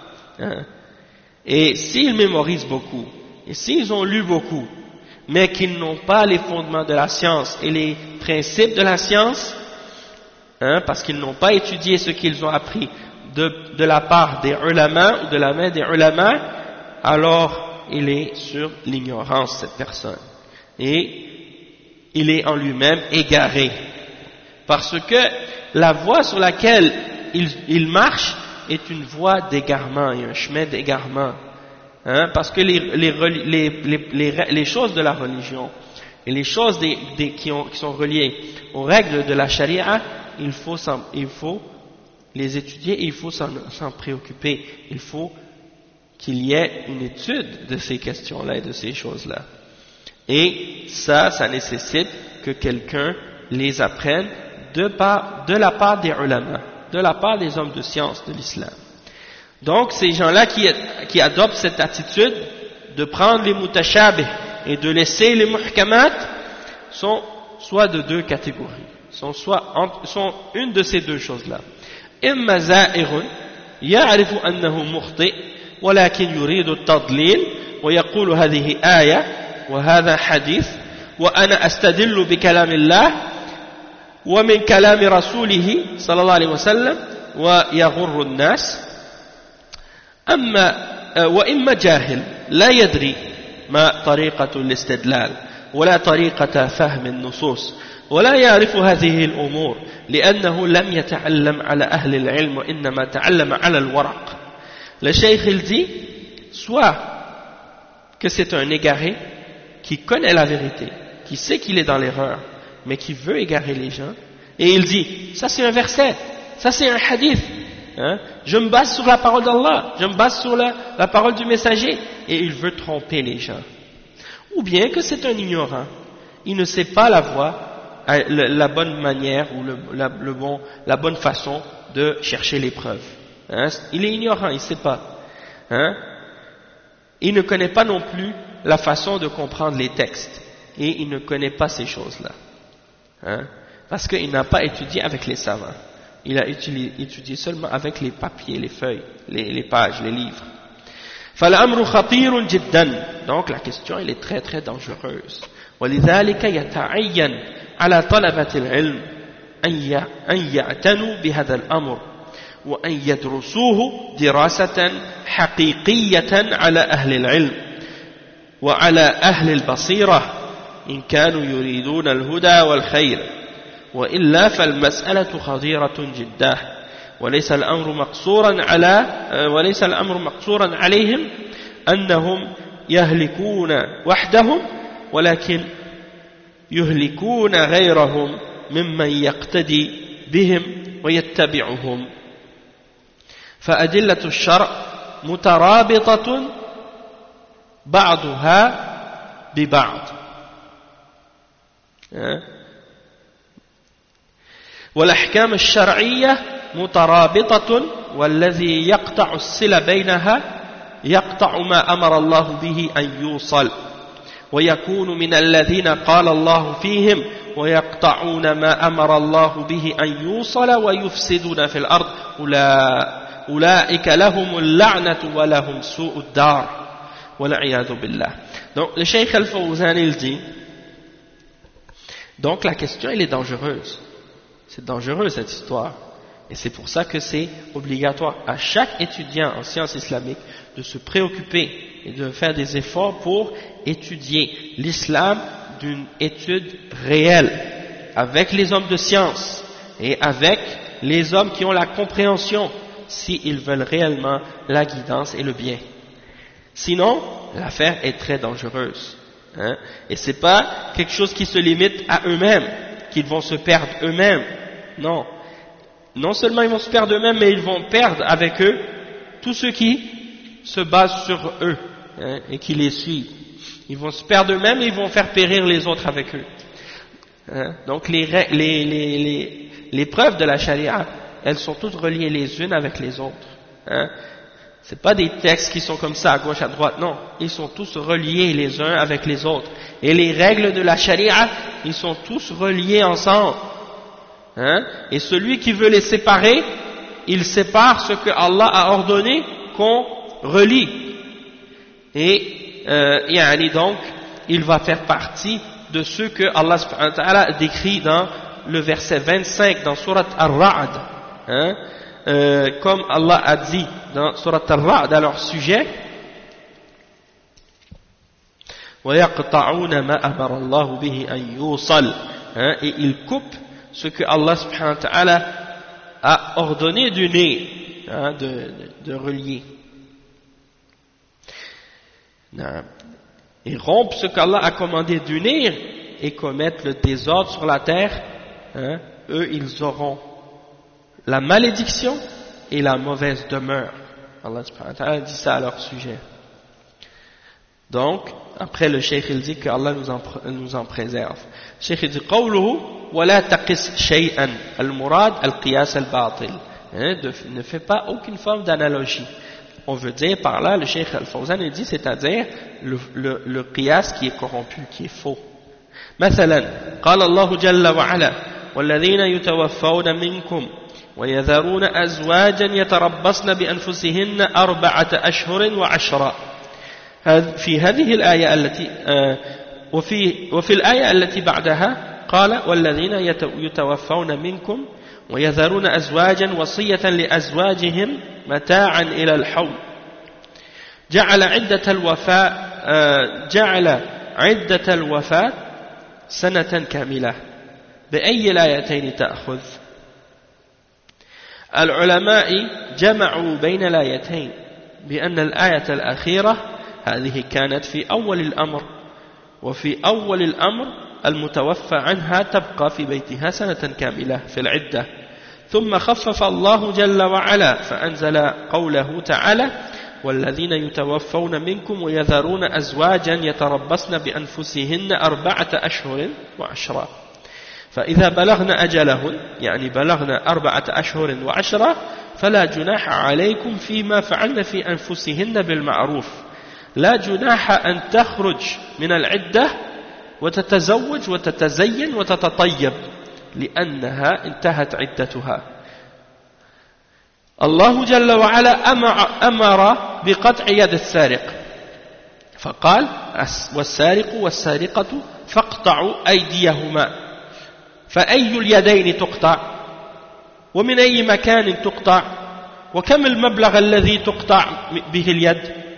Et s'ils mémorisent beaucoup, et s'ils ont lu beaucoup, mais qu'ils n'ont pas les fondements de la science et les principes de la science, parce qu'ils n'ont pas étudié ce qu'ils ont appris de la part des ulama ou de la main des ulama, alors il est sur l'ignorance cette personne. Et il est en lui-même égaré. Parce que la voie sur laquelle il marche est une voie d'égarement, et un chemin d'égarement. Parce que les choses de la religion et les choses qui sont reliées aux règles de la charia, il faut les étudier et il faut s'en préoccuper. Il faut qu'il y ait une étude de ces questions-là et de ces choses-là. Et ça nécessite que quelqu'un les apprenne de la part des ulama, de la part des hommes de science de l'islam. Donc ces gens-là qui adoptent cette attitude de prendre les mutashabih et de laisser les muhkamat sont soit de deux catégories, sont une de ces deux choses-là. إما زائغ يعرف أنه مخطئ ولكن يريد التضليل ويقول هذه آية وهذا حديث وأنا أستدل بكلام الله ومن كلام رسوله صلى الله عليه وسلم ويغر الناس. وإما جاهل لا يدري ما طريقة الاستدلال ولا طريقة فهم النصوص ولا يعرف هذه الأمور لأنه لم يتعلم على أهل العلم وإنما تعلم على الورق. Le cheikh il dit soit que c'est un égaré qui connaît la vérité, qui sait qu'il est dans l'erreur mais qui veut égarer les gens, et il dit ça c'est un verset, ça c'est un hadith, hein? Je me base sur la parole d'Allah, je me base sur la parole du messager, et il veut tromper les gens. Ou bien que c'est un ignorant, il ne sait pas la voie, la bonne manière ou la bonne façon de chercher les preuves, hein? Il est ignorant, il ne sait pas, hein? Il ne connaît pas non plus la façon de comprendre les textes, et il ne connaît pas ces choses-là, hein? Parce qu'il n'a pas étudié avec les savants, il a étudié seulement avec les papiers, les feuilles, les pages, les livres. فالأمر خطير جدا. Donc la question elle est très très dangereuse. ولذلك يتعين على طلبة العلم أن يعتنوا بهذا الأمر وأن يدرسوه دراسة حقيقية على أهل العلم وعلى أهل البصيرة إن كانوا يريدون الهدى والخير وإلا فالمسألة خطيرة جدا وليس الأمر مقصورا عليهم أنهم يهلكون وحدهم ولكن يهلكون غيرهم ممن يقتدي بهم ويتبعهم. فأدلة الشرع مترابطة بعضها ببعض والأحكام الشرعية مترابطة والذي يقطع الصلة بينها يقطع ما أمر الله به أن يوصل ويكون من الذين قال الله فيهم ويقطعون ما أمر الله به أن يوصل ويفسدون في الأرض أولئك لهم اللعنة ولهم سوء الدار والعياذ بالله. Donc le Cheikh Al-Fawzan il dit, donc la question elle est dangereuse, c'est dangereux cette histoire, et c'est pour ça que c'est obligatoire à chaque étudiant en sciences islamiques de se préoccuper et de faire des efforts pour étudier l'islam d'une étude réelle, avec les hommes de science et avec les hommes qui ont la compréhension, s'ils veulent réellement la guidance et le bien. Sinon, l'affaire est très dangereuse, hein? Et c'est pas quelque chose qui se limite à eux-mêmes, qu'ils vont se perdre eux-mêmes. Non. Non seulement ils vont se perdre eux-mêmes, mais ils vont perdre avec eux tous ceux qui se basent sur eux, hein, et qui les suivent. Ils vont se perdre eux-mêmes et ils vont faire périr les autres avec eux. Hein? Donc les preuves de la charia, elles sont toutes reliées les unes avec les autres. Hein? C'est pas des textes qui sont comme ça à gauche à droite, non. Ils sont tous reliés les uns avec les autres. Et les règles de la charia, ils sont tous reliés ensemble. Hein? Et celui qui veut les séparer, il sépare ce que Allah a ordonné qu'on relie. Et donc, il va faire partie de ceux que Allah subhanahu wa ta'ala décrit dans le verset 25 dans Surat Ar-Ra'd. Hein? Comme Allah a dit dans Surat Ar-Ra'd à leur sujet, وَيَقْطَعُونَ مَا أَمَرَ اللَّهُ بِهِ أَن يُوصَلْ, et ils coupent ce que Allah subhanahu wa ta'ala a ordonné d'unir, hein, de relier. Ils rompent ce qu'Allah a commandé d'unir et commettent le désordre sur la terre, hein, eux ils auront la malédiction et la mauvaise demeure. Allah subhanahu wa ta'ala dit ça à leur sujet. Donc, après le cheikh il dit que Allah nous en préserve. Le cheikh il dit قوله ولا تقس شيئا المراد القياس الباطل. Ne fais pas aucune forme d'analogie. On veut dire par là, le cheikh Al-Fawzan il dit, c'est-à-dire le qiyas qui est corrompu, qui est faux. مثلا قال الله جل وعلا والذين يتوفون منكم ويذرون أزواجا يتربصن بأنفسهن 4 أشهر وعشرا. في هذه الآية التي وفي الآية التي بعدها قال والذين يتوفون منكم ويذرون أزواجا وصية لأزواجهم متاعا إلى الحول جعل عدة الوفاة سنة كاملة. بأي الآيتين تأخذ؟ العلماء جمعوا بين الآيتين بأن الآية الأخيرة هذه كانت في أول الأمر، وفي أول الأمر المتوفى عنها تبقى في بيتها سنة كاملة في العدة. ثم خفف الله جل وعلا فأنزل قوله تعالى والذين يتوفون منكم ويذرون أزواجا يتربصن بأنفسهن 4 أشهر وعشرا. فإذا بلغن أجلهن يعني بلغن 4 أشهر وعشرا فلا جناح عليكم فيما فعلن في أنفسهن بالمعروف. لا جناح أن تخرج من العدة وتتزوج وتتزين وتتطيب لأنها انتهت عدتها. الله جل وعلا أمر بقطع يد السارق فقال والسارق والسارقة فاقطعوا أيديهما. فأي اليدين تقطع ومن أي مكان تقطع وكم المبلغ الذي تقطع به اليد؟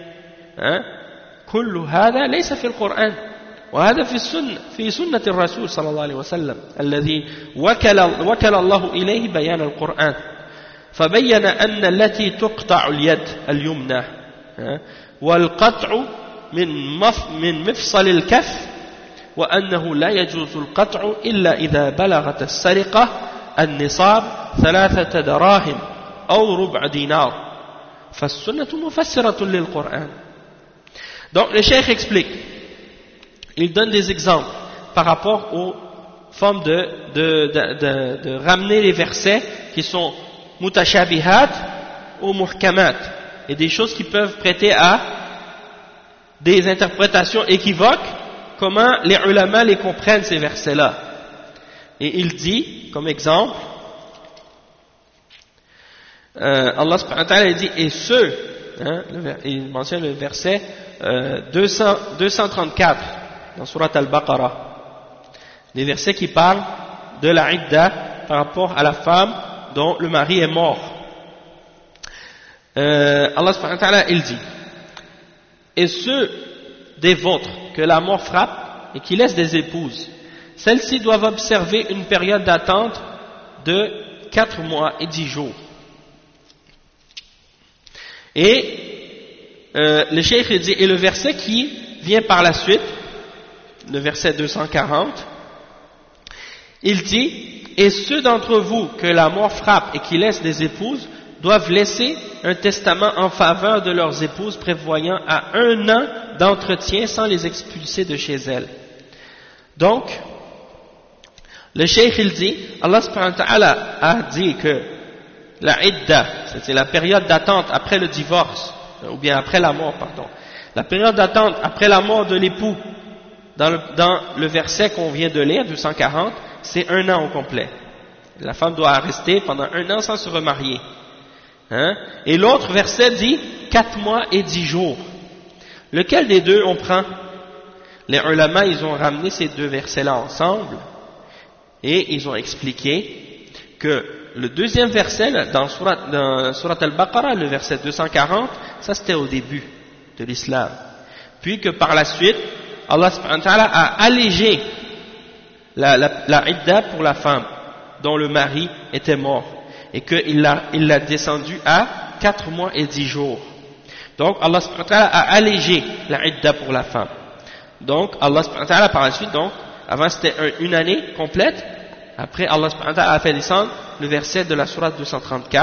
كل هذا ليس في القرآن، وهذا في سنة الرسول صلى الله عليه وسلم الذي وكل الله إليه بيان القرآن. فبين أن التي تقطع اليد اليمنى والقطع من مفصل الكف، وأنه لا يجوز القطع إلا إذا بلغت السرقة النصاب 3 دراهم أو ربع دينار. فالسنة مفسرة للقرآن. Donc le cheikh explique, il donne des exemples par rapport aux formes de ramener les versets qui sont mutashabihat ou muhkamat, et des choses qui peuvent prêter à des interprétations équivoques, comment les ulama les comprennent ces versets-là. Et il dit, comme exemple, Allah subhanahu wa ta'ala dit, et ceux, il mentionne le verset 234 dans Surat Al-Baqarah, les versets qui parlent de la idda par rapport à la femme dont le mari est mort. Allah subhanahu wa ta'ala il dit, et ceux des vôtres que la mort frappe et qui laissent des épouses, celles-ci doivent observer une période d'attente de 4 mois et 10 jours. Et le cheikh dit, et le verset qui vient par la suite, le verset 240, il dit, et ceux d'entre vous que la mort frappe et qui laissent des épouses doivent laisser un testament en faveur de leurs épouses prévoyant à 1 an d'entretien sans les expulser de chez elles. Donc, le cheikh il dit, Allah subhanahu wa ta'ala a dit que la idda, c'est la période d'attente après le divorce, ou bien après la mort, pardon. La période d'attente après la mort de l'époux, dans le verset qu'on vient de lire, 240, c'est 1 an au complet. La femme doit rester pendant 1 an sans se remarier. Et l'autre verset dit 4 mois et 10 jours. Lequel des deux on prend? Les ulama, ils ont ramené ces 2 versets-là ensemble et ils ont expliqué que le deuxième verset dans Surat Al-Baqarah, le verset 240, ça c'était au début de l'islam. Puis que par la suite, Allah subhanahu wa ta'ala a allégé la idda pour la femme dont le mari était mort et qu'il l'a descendu à 4 mois et 10 jours. Donc Allah subhanahu wa ta'ala a allégé la idda pour la femme. Donc Allah subhanahu wa ta'ala par la suite, donc avant c'était 1 année complète, après Allah subhanahu wa ta'ala a fait descendre le verset de la sourate 234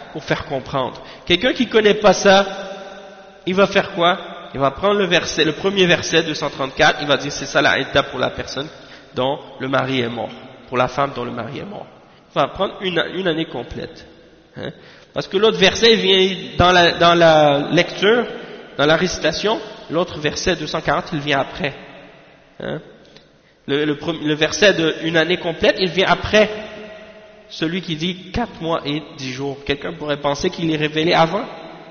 pour faire comprendre. Quelqu'un qui ne connaît pas ça, il va faire quoi? Il va prendre le premier verset 234, il va dire c'est ça la idda pour la personne dont le mari est mort, pour la femme dont le mari est mort. Il va prendre une année complète. Hein? Parce que l'autre verset vient dans la lecture, dans la récitation, l'autre verset 240 il vient après. Hein? Le verset d'une année complète, il vient après celui qui dit 4 mois et 10 jours. Quelqu'un pourrait penser qu'il est révélé avant.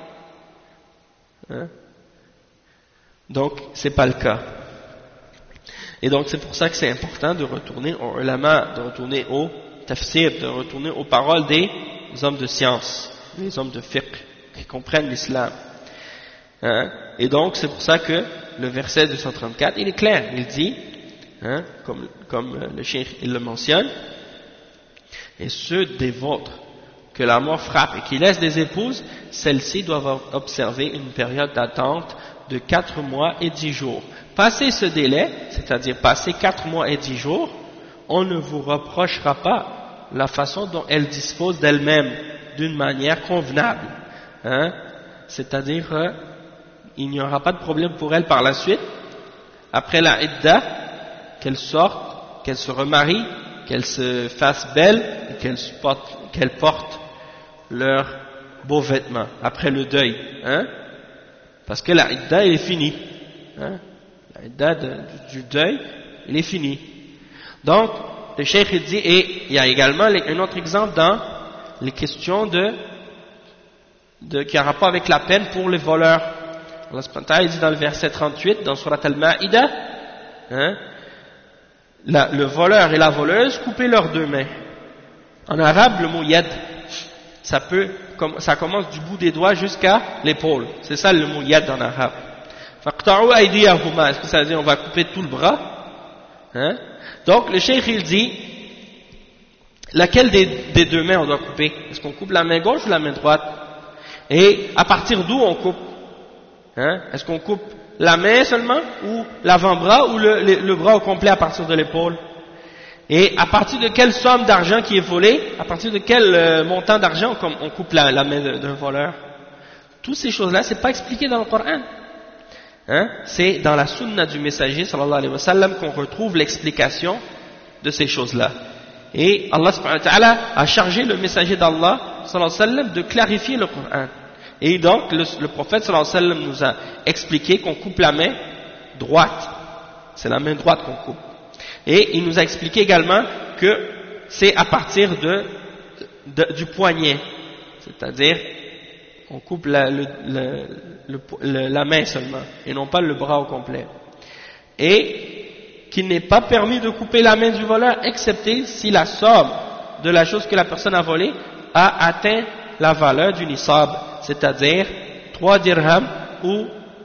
Hein? Donc, c'est pas le cas. Et donc, c'est pour ça que c'est important de retourner au ulama, de retourner au tafsir, de retourner aux paroles des hommes de science, les hommes de fiqh, qui comprennent l'islam. Hein? Et donc, c'est pour ça que le verset 234, il est clair. Il dit, hein, comme le cheikh il le mentionne, et ceux des vôtres que la mort frappe et qui laissent des épouses, celles-ci doivent observer une période d'attente de 4 mois et 10 jours. Passé ce délai, c'est-à-dire passé 4 mois et 10 jours, on ne vous reprochera pas la façon dont elle dispose d'elle-même d'une manière convenable. Hein? C'est-à-dire, il n'y aura pas de problème pour elle par la suite, après la idda, qu'elle sorte, qu'elle se remarie, qu'elle se fasse belle et qu'elle porte leurs beaux vêtements après le deuil. Hein? Parce que la idda, elle est finie. Hein? La idda du deuil, il est fini. Donc, le cheikh il dit, et il y a également un autre exemple dans les questions qui a rapport avec la peine pour les voleurs. Allah subhanahu wa ta'ala, il dit dans le verset 38, dans Surat Al-Ma'ida, hein, le voleur et la voleuse, coupez leurs 2 mains. En arabe, le mot yad, ça commence du bout des doigts jusqu'à l'épaule. C'est ça le mot yad en arabe. Faqta'u aydiyahuma, est-ce que ça veut dire on va couper tout le bras? Hein? Donc le cheikh il dit, laquelle des 2 mains on doit couper? Est-ce qu'on coupe la main gauche ou la main droite? Et à partir d'où on coupe? Hein? Est-ce qu'on coupe la main seulement, ou l'avant-bras, ou le bras au complet à partir de l'épaule? Et à partir de quelle somme d'argent qui est volée, à partir de quel montant d'argent on coupe la main d'un voleur? Toutes ces choses-là, c'est pas expliqué dans le Coran. Hein? C'est dans la sunna du messager, sallallahu alayhi wa sallam, qu'on retrouve l'explication de ces choses-là. Et Allah subhanahu wa ta'ala a chargé le messager d'Allah, sallallahu alayhi wa sallam, de clarifier le Coran. Et donc, le prophète sallallahu alayhi wa sallam nous a expliqué qu'on coupe la main droite. C'est la main droite qu'on coupe. Et il nous a expliqué également que c'est à partir du poignet. C'est-à-dire, on coupe la main seulement, et non pas le bras au complet. Et qu'il n'est pas permis de couper la main du voleur, excepté si la somme de la chose que la personne a volée a atteint la valeur du nisab, c'est-à-dire 3 dirhams ou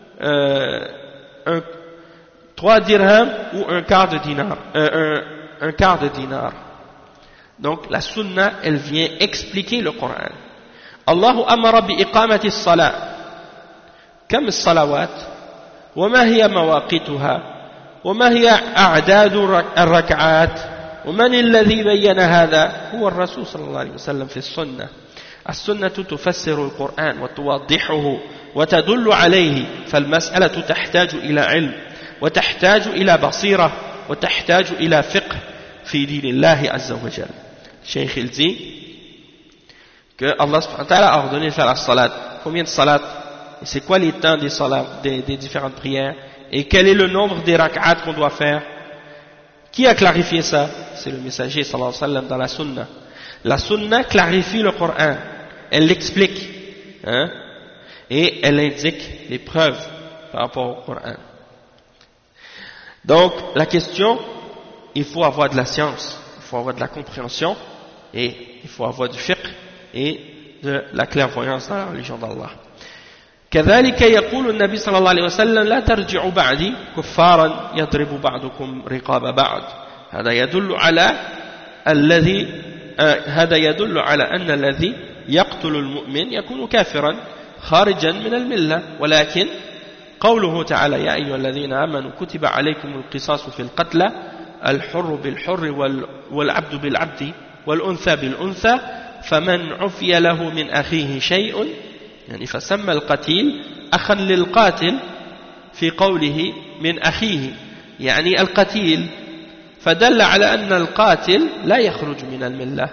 un quart de dinar, un quart de dinar. Donc la sunna, elle vient expliquer le Coran. Allah amara bi iqamati as-salat. Kam as-salawat? Wa ma hiya mawaqituha? Wa ma hiya a'dad ar-rak'at? Wa man alladhi bayyana hadha? Huwa ar-rasul sallallahu alayhi wa sallam fi as-sunnah. السنة تفسر القرآن وتوضحه وتدل عليه فالمسألة تحتاج إلى علم وتحتاج إلى بصيرة وتحتاج إلى فقه في دين الله عز وجل. Cheikh il dit que Allah subhanahu wa ta'ala a ordonné de faire la salat. Combien de salat? Et c'est quoi les temps des salats, des différentes prières? Et quel est le nombre des rak'at qu'on doit faire? Qui a clarifié ça? C'est le messager sallallahu alayhi wa sallam dans la sunna. La sunna clarifie le Coran, elle l'explique, hein, et elle indique les preuves par rapport au Coran. Donc, la question, il faut avoir de la science, il faut avoir de la compréhension, et il faut avoir du fiqh et de la clairvoyance dans la religion d'Allah. كذلك يقول النبي صلى الله عليه وسلم لا ترجعوا بعدي كفارا يضرب بعضكم رقاب بعض. هذا يدل على أن الذي يقتل المؤمن يكون كافرا خارجا من الملة. ولكن قوله تعالى يا أيها الذين آمنوا كتب عليكم القصاص في القتلى الحر بالحر والعبد بالعبد والأنثى بالأنثى فمن عفي له من أخيه شيء يعني فسمى القتيل أخا للقاتل في قوله من أخيه يعني القتيل فدل على أن القاتل لا يخرج من الملة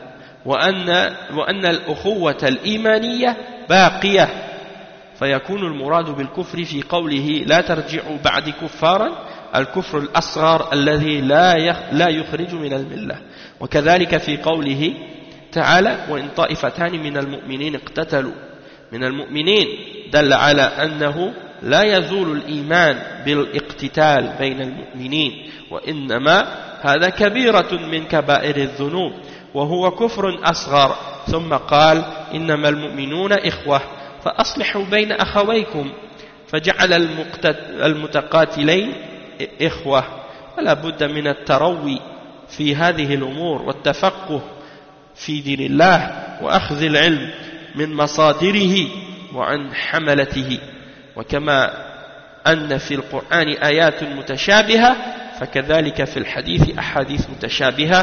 وأن الأخوة الإيمانية باقية فيكون المراد بالكفر في قوله لا ترجعوا بعد كفارا الكفر الأصغر الذي لا يخرج من الملة وكذلك في قوله تعالى وإن طائفتان من المؤمنين اقتتلوا من المؤمنين دل على أنه لا يزول الإيمان بالاقتتال بين المؤمنين وإنما هذا كبيرة من كبائر الذنوب وهو كفر أصغر ثم قال إنما المؤمنون إخوة فأصلحوا بين أخويكم فجعل المتقاتلين إخوة ولا بد من التروي في هذه الأمور والتفقه في دين الله وأخذ العلم من مصادره وعن حملته وكما أن في القرآن آيات متشابهة فكذلك في الحديث أحاديث متشابهة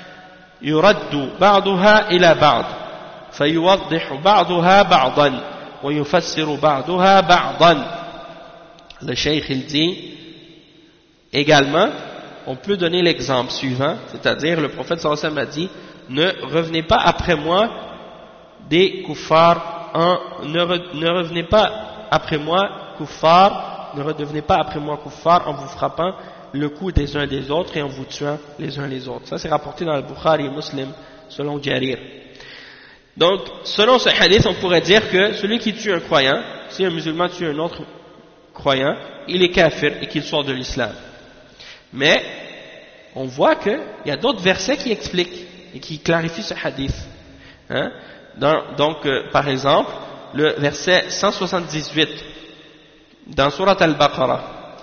يرد بعضها إلى بعض فيوضح بعضها بعضا ويفسر بعضها بعضا. Le Cheikh il dit également on peut donner l'exemple suivant, c'est-à-dire le prophète sallallahu alayhi wa sallam a dit ne revenez pas après moi des kuffars ne revenez pas après moi kuffar ne redevenez pas après moi kuffar en vous frappant le cou des uns des autres et en vous tuant les uns les autres. Ça c'est rapporté dans le Bukhari et Muslim selon Jarir. Donc selon ce hadith on pourrait dire que celui qui tue un croyant, si un musulman tue un autre croyant, il est kafir et qu'il sort de l'islam. Mais on voit qu'il y a d'autres versets qui expliquent et qui clarifient ce hadith. Hein? Par exemple, le verset 178 dans Surat Al-Baqarah,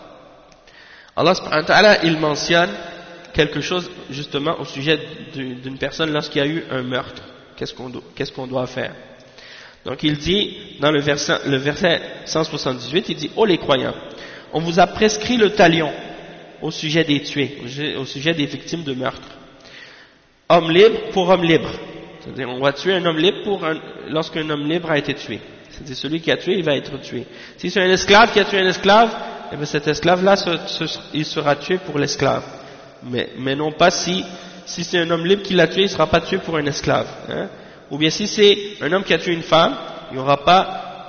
Allah subhanahu wa ta'ala, il mentionne quelque chose justement au sujet d'une personne lorsqu'il y a eu un meurtre. Qu'est-ce qu'on doit faire? Donc il dit, dans le verset 178, il dit « Oh les croyants, on vous a prescrit le talion au sujet des tués, au sujet des victimes de meurtre. Homme libre pour homme libre. » C'est-à-dire on va tuer un homme libre lorsqu'un homme libre a été tué. C'est-à-dire celui qui a tué, il va être tué. Si c'est un esclave qui a tué un esclave, eh bien cet esclave-là, il sera tué pour l'esclave. Mais non pas si c'est un homme libre qui l'a tué, il ne sera pas tué pour un esclave. Hein. Ou bien si c'est un homme qui a tué une femme, il n'y aura pas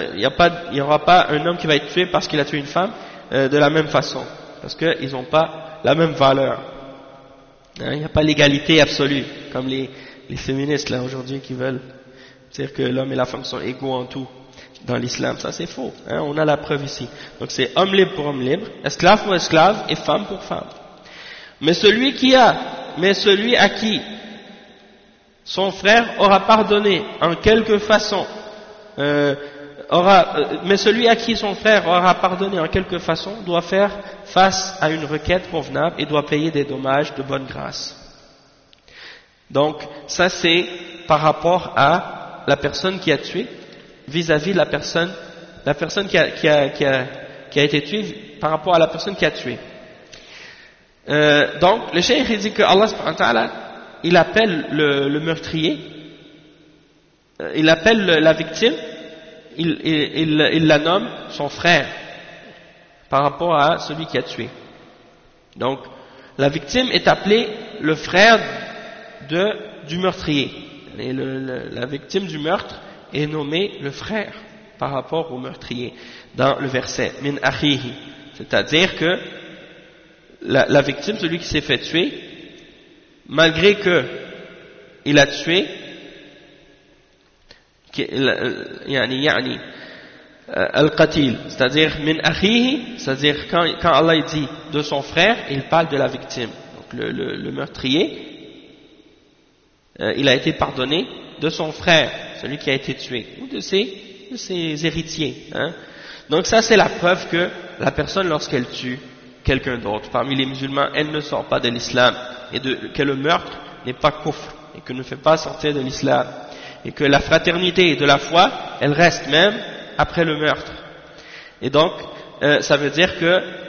un homme qui va être tué parce qu'il a tué une femme de la même façon. Parce qu'ils n'ont pas la même valeur. Hein. Il n'y a pas l'égalité absolue, comme les féministes là aujourd'hui qui veulent dire que l'homme et la femme sont égaux en tout dans l'islam. Ça c'est faux. Hein. On a la preuve ici. Donc c'est homme libre pour homme libre, esclave pour esclave et femme pour femme. Mais celui à qui son frère aura pardonné en quelque façon, mais celui à qui son frère aura pardonné en quelque façon doit faire face à une requête convenable et doit payer des dommages de bonne grâce. Donc ça c'est par rapport à la personne qui a tué vis-à-vis de la personne qui a été tuée par rapport à la personne qui a tué. Donc le cheikh il dit que Allah subhanahu wa ta'ala il appelle le meurtrier, il appelle la victime, il la nomme son frère par rapport à celui qui a tué. Donc la victime est appelée le frère du meurtrier et la victime du meurtre est nommée le frère par rapport au meurtrier dans le verset min akhihi, c'est-à-dire que la victime, celui qui s'est fait tuer, malgré que il a tué, al-qatil, c'est-à-dire min akhihi, c'est-à-dire quand Allah dit de son frère, il parle de la victime. Donc le meurtrier, il a été pardonné de son frère, celui qui a été tué, ou de ses héritiers. Hein. Donc ça c'est la preuve que la personne lorsqu'elle tue quelqu'un d'autre, parmi les musulmans, elle ne sort pas de l'islam, et que le meurtre n'est pas kufr, et que ne fait pas sortir de l'islam, et que la fraternité de la foi, elle reste même après le meurtre. Et donc, ça veut dire que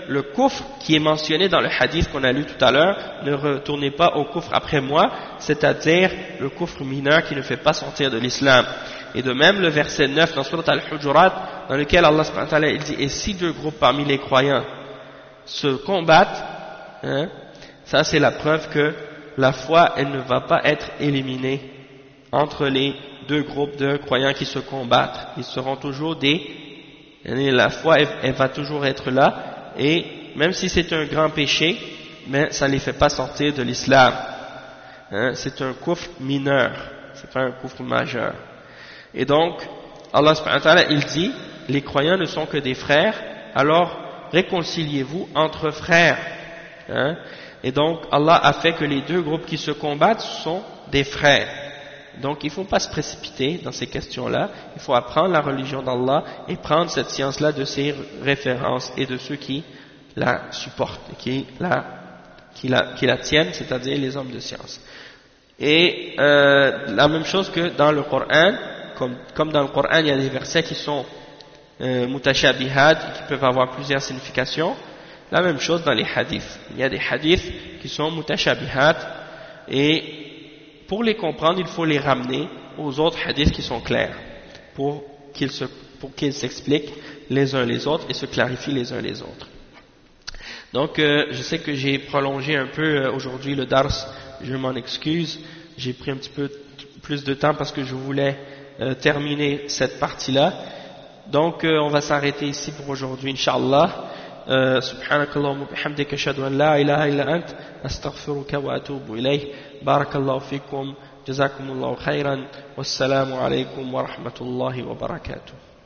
le kufr qui est mentionné dans le hadith qu'on a lu tout à l'heure, ne retournez pas au kufr après moi, c'est-à-dire le kufr mineur qui ne fait pas sortir de l'islam. Et de même le verset 9 dans Surat Al-Hujurat, dans lequel Allah subhanahu wa ta'ala il dit, et si deux groupes parmi les croyants se combattent, hein, ça c'est la preuve que la foi elle ne va pas être éliminée entre les deux groupes de croyants qui se combattent. Ils seront toujours la foi elle va toujours être là, et même si c'est un grand péché, mais ça ne les fait pas sortir de l'islam. Hein, c'est un kufr mineur, c'est pas un kufr majeur. Et donc, Allah subhanahu wa ta'ala, il dit, les croyants ne sont que des frères, alors réconciliez-vous entre frères. Hein? Et donc, Allah a fait que les deux groupes qui se combattent sont des frères. Donc, il ne faut pas se précipiter dans ces questions-là, il faut apprendre la religion d'Allah et prendre cette science-là de ses références et de ceux qui la supportent, qui la tiennent, c'est-à-dire les hommes de science. Et la même chose que dans le Coran, comme dans le Coran, il y a des versets qui sont mutashabihat, qui peuvent avoir plusieurs significations. La même chose dans les hadiths. Il y a des hadiths qui sont mutashabihat, et pour les comprendre, il faut les ramener aux autres hadiths qui sont clairs, pour qu'ils s'expliquent les uns les autres et se clarifient les uns les autres. Donc, je sais que j'ai prolongé un peu aujourd'hui le dars, je m'en excuse, j'ai pris un petit peu plus de temps parce que je voulais terminer cette partie-là. Donc, on va s'arrêter ici pour aujourd'hui, Inch'Allah. Subhanakallahumma bihamdika ashhadu an la ilaha illa ant astaghfiruka wa atubu ilayh. Barakallahu fikum, jazakumullahu khairan, wassalamu alaykum wa rahmatullahi wa barakatuh.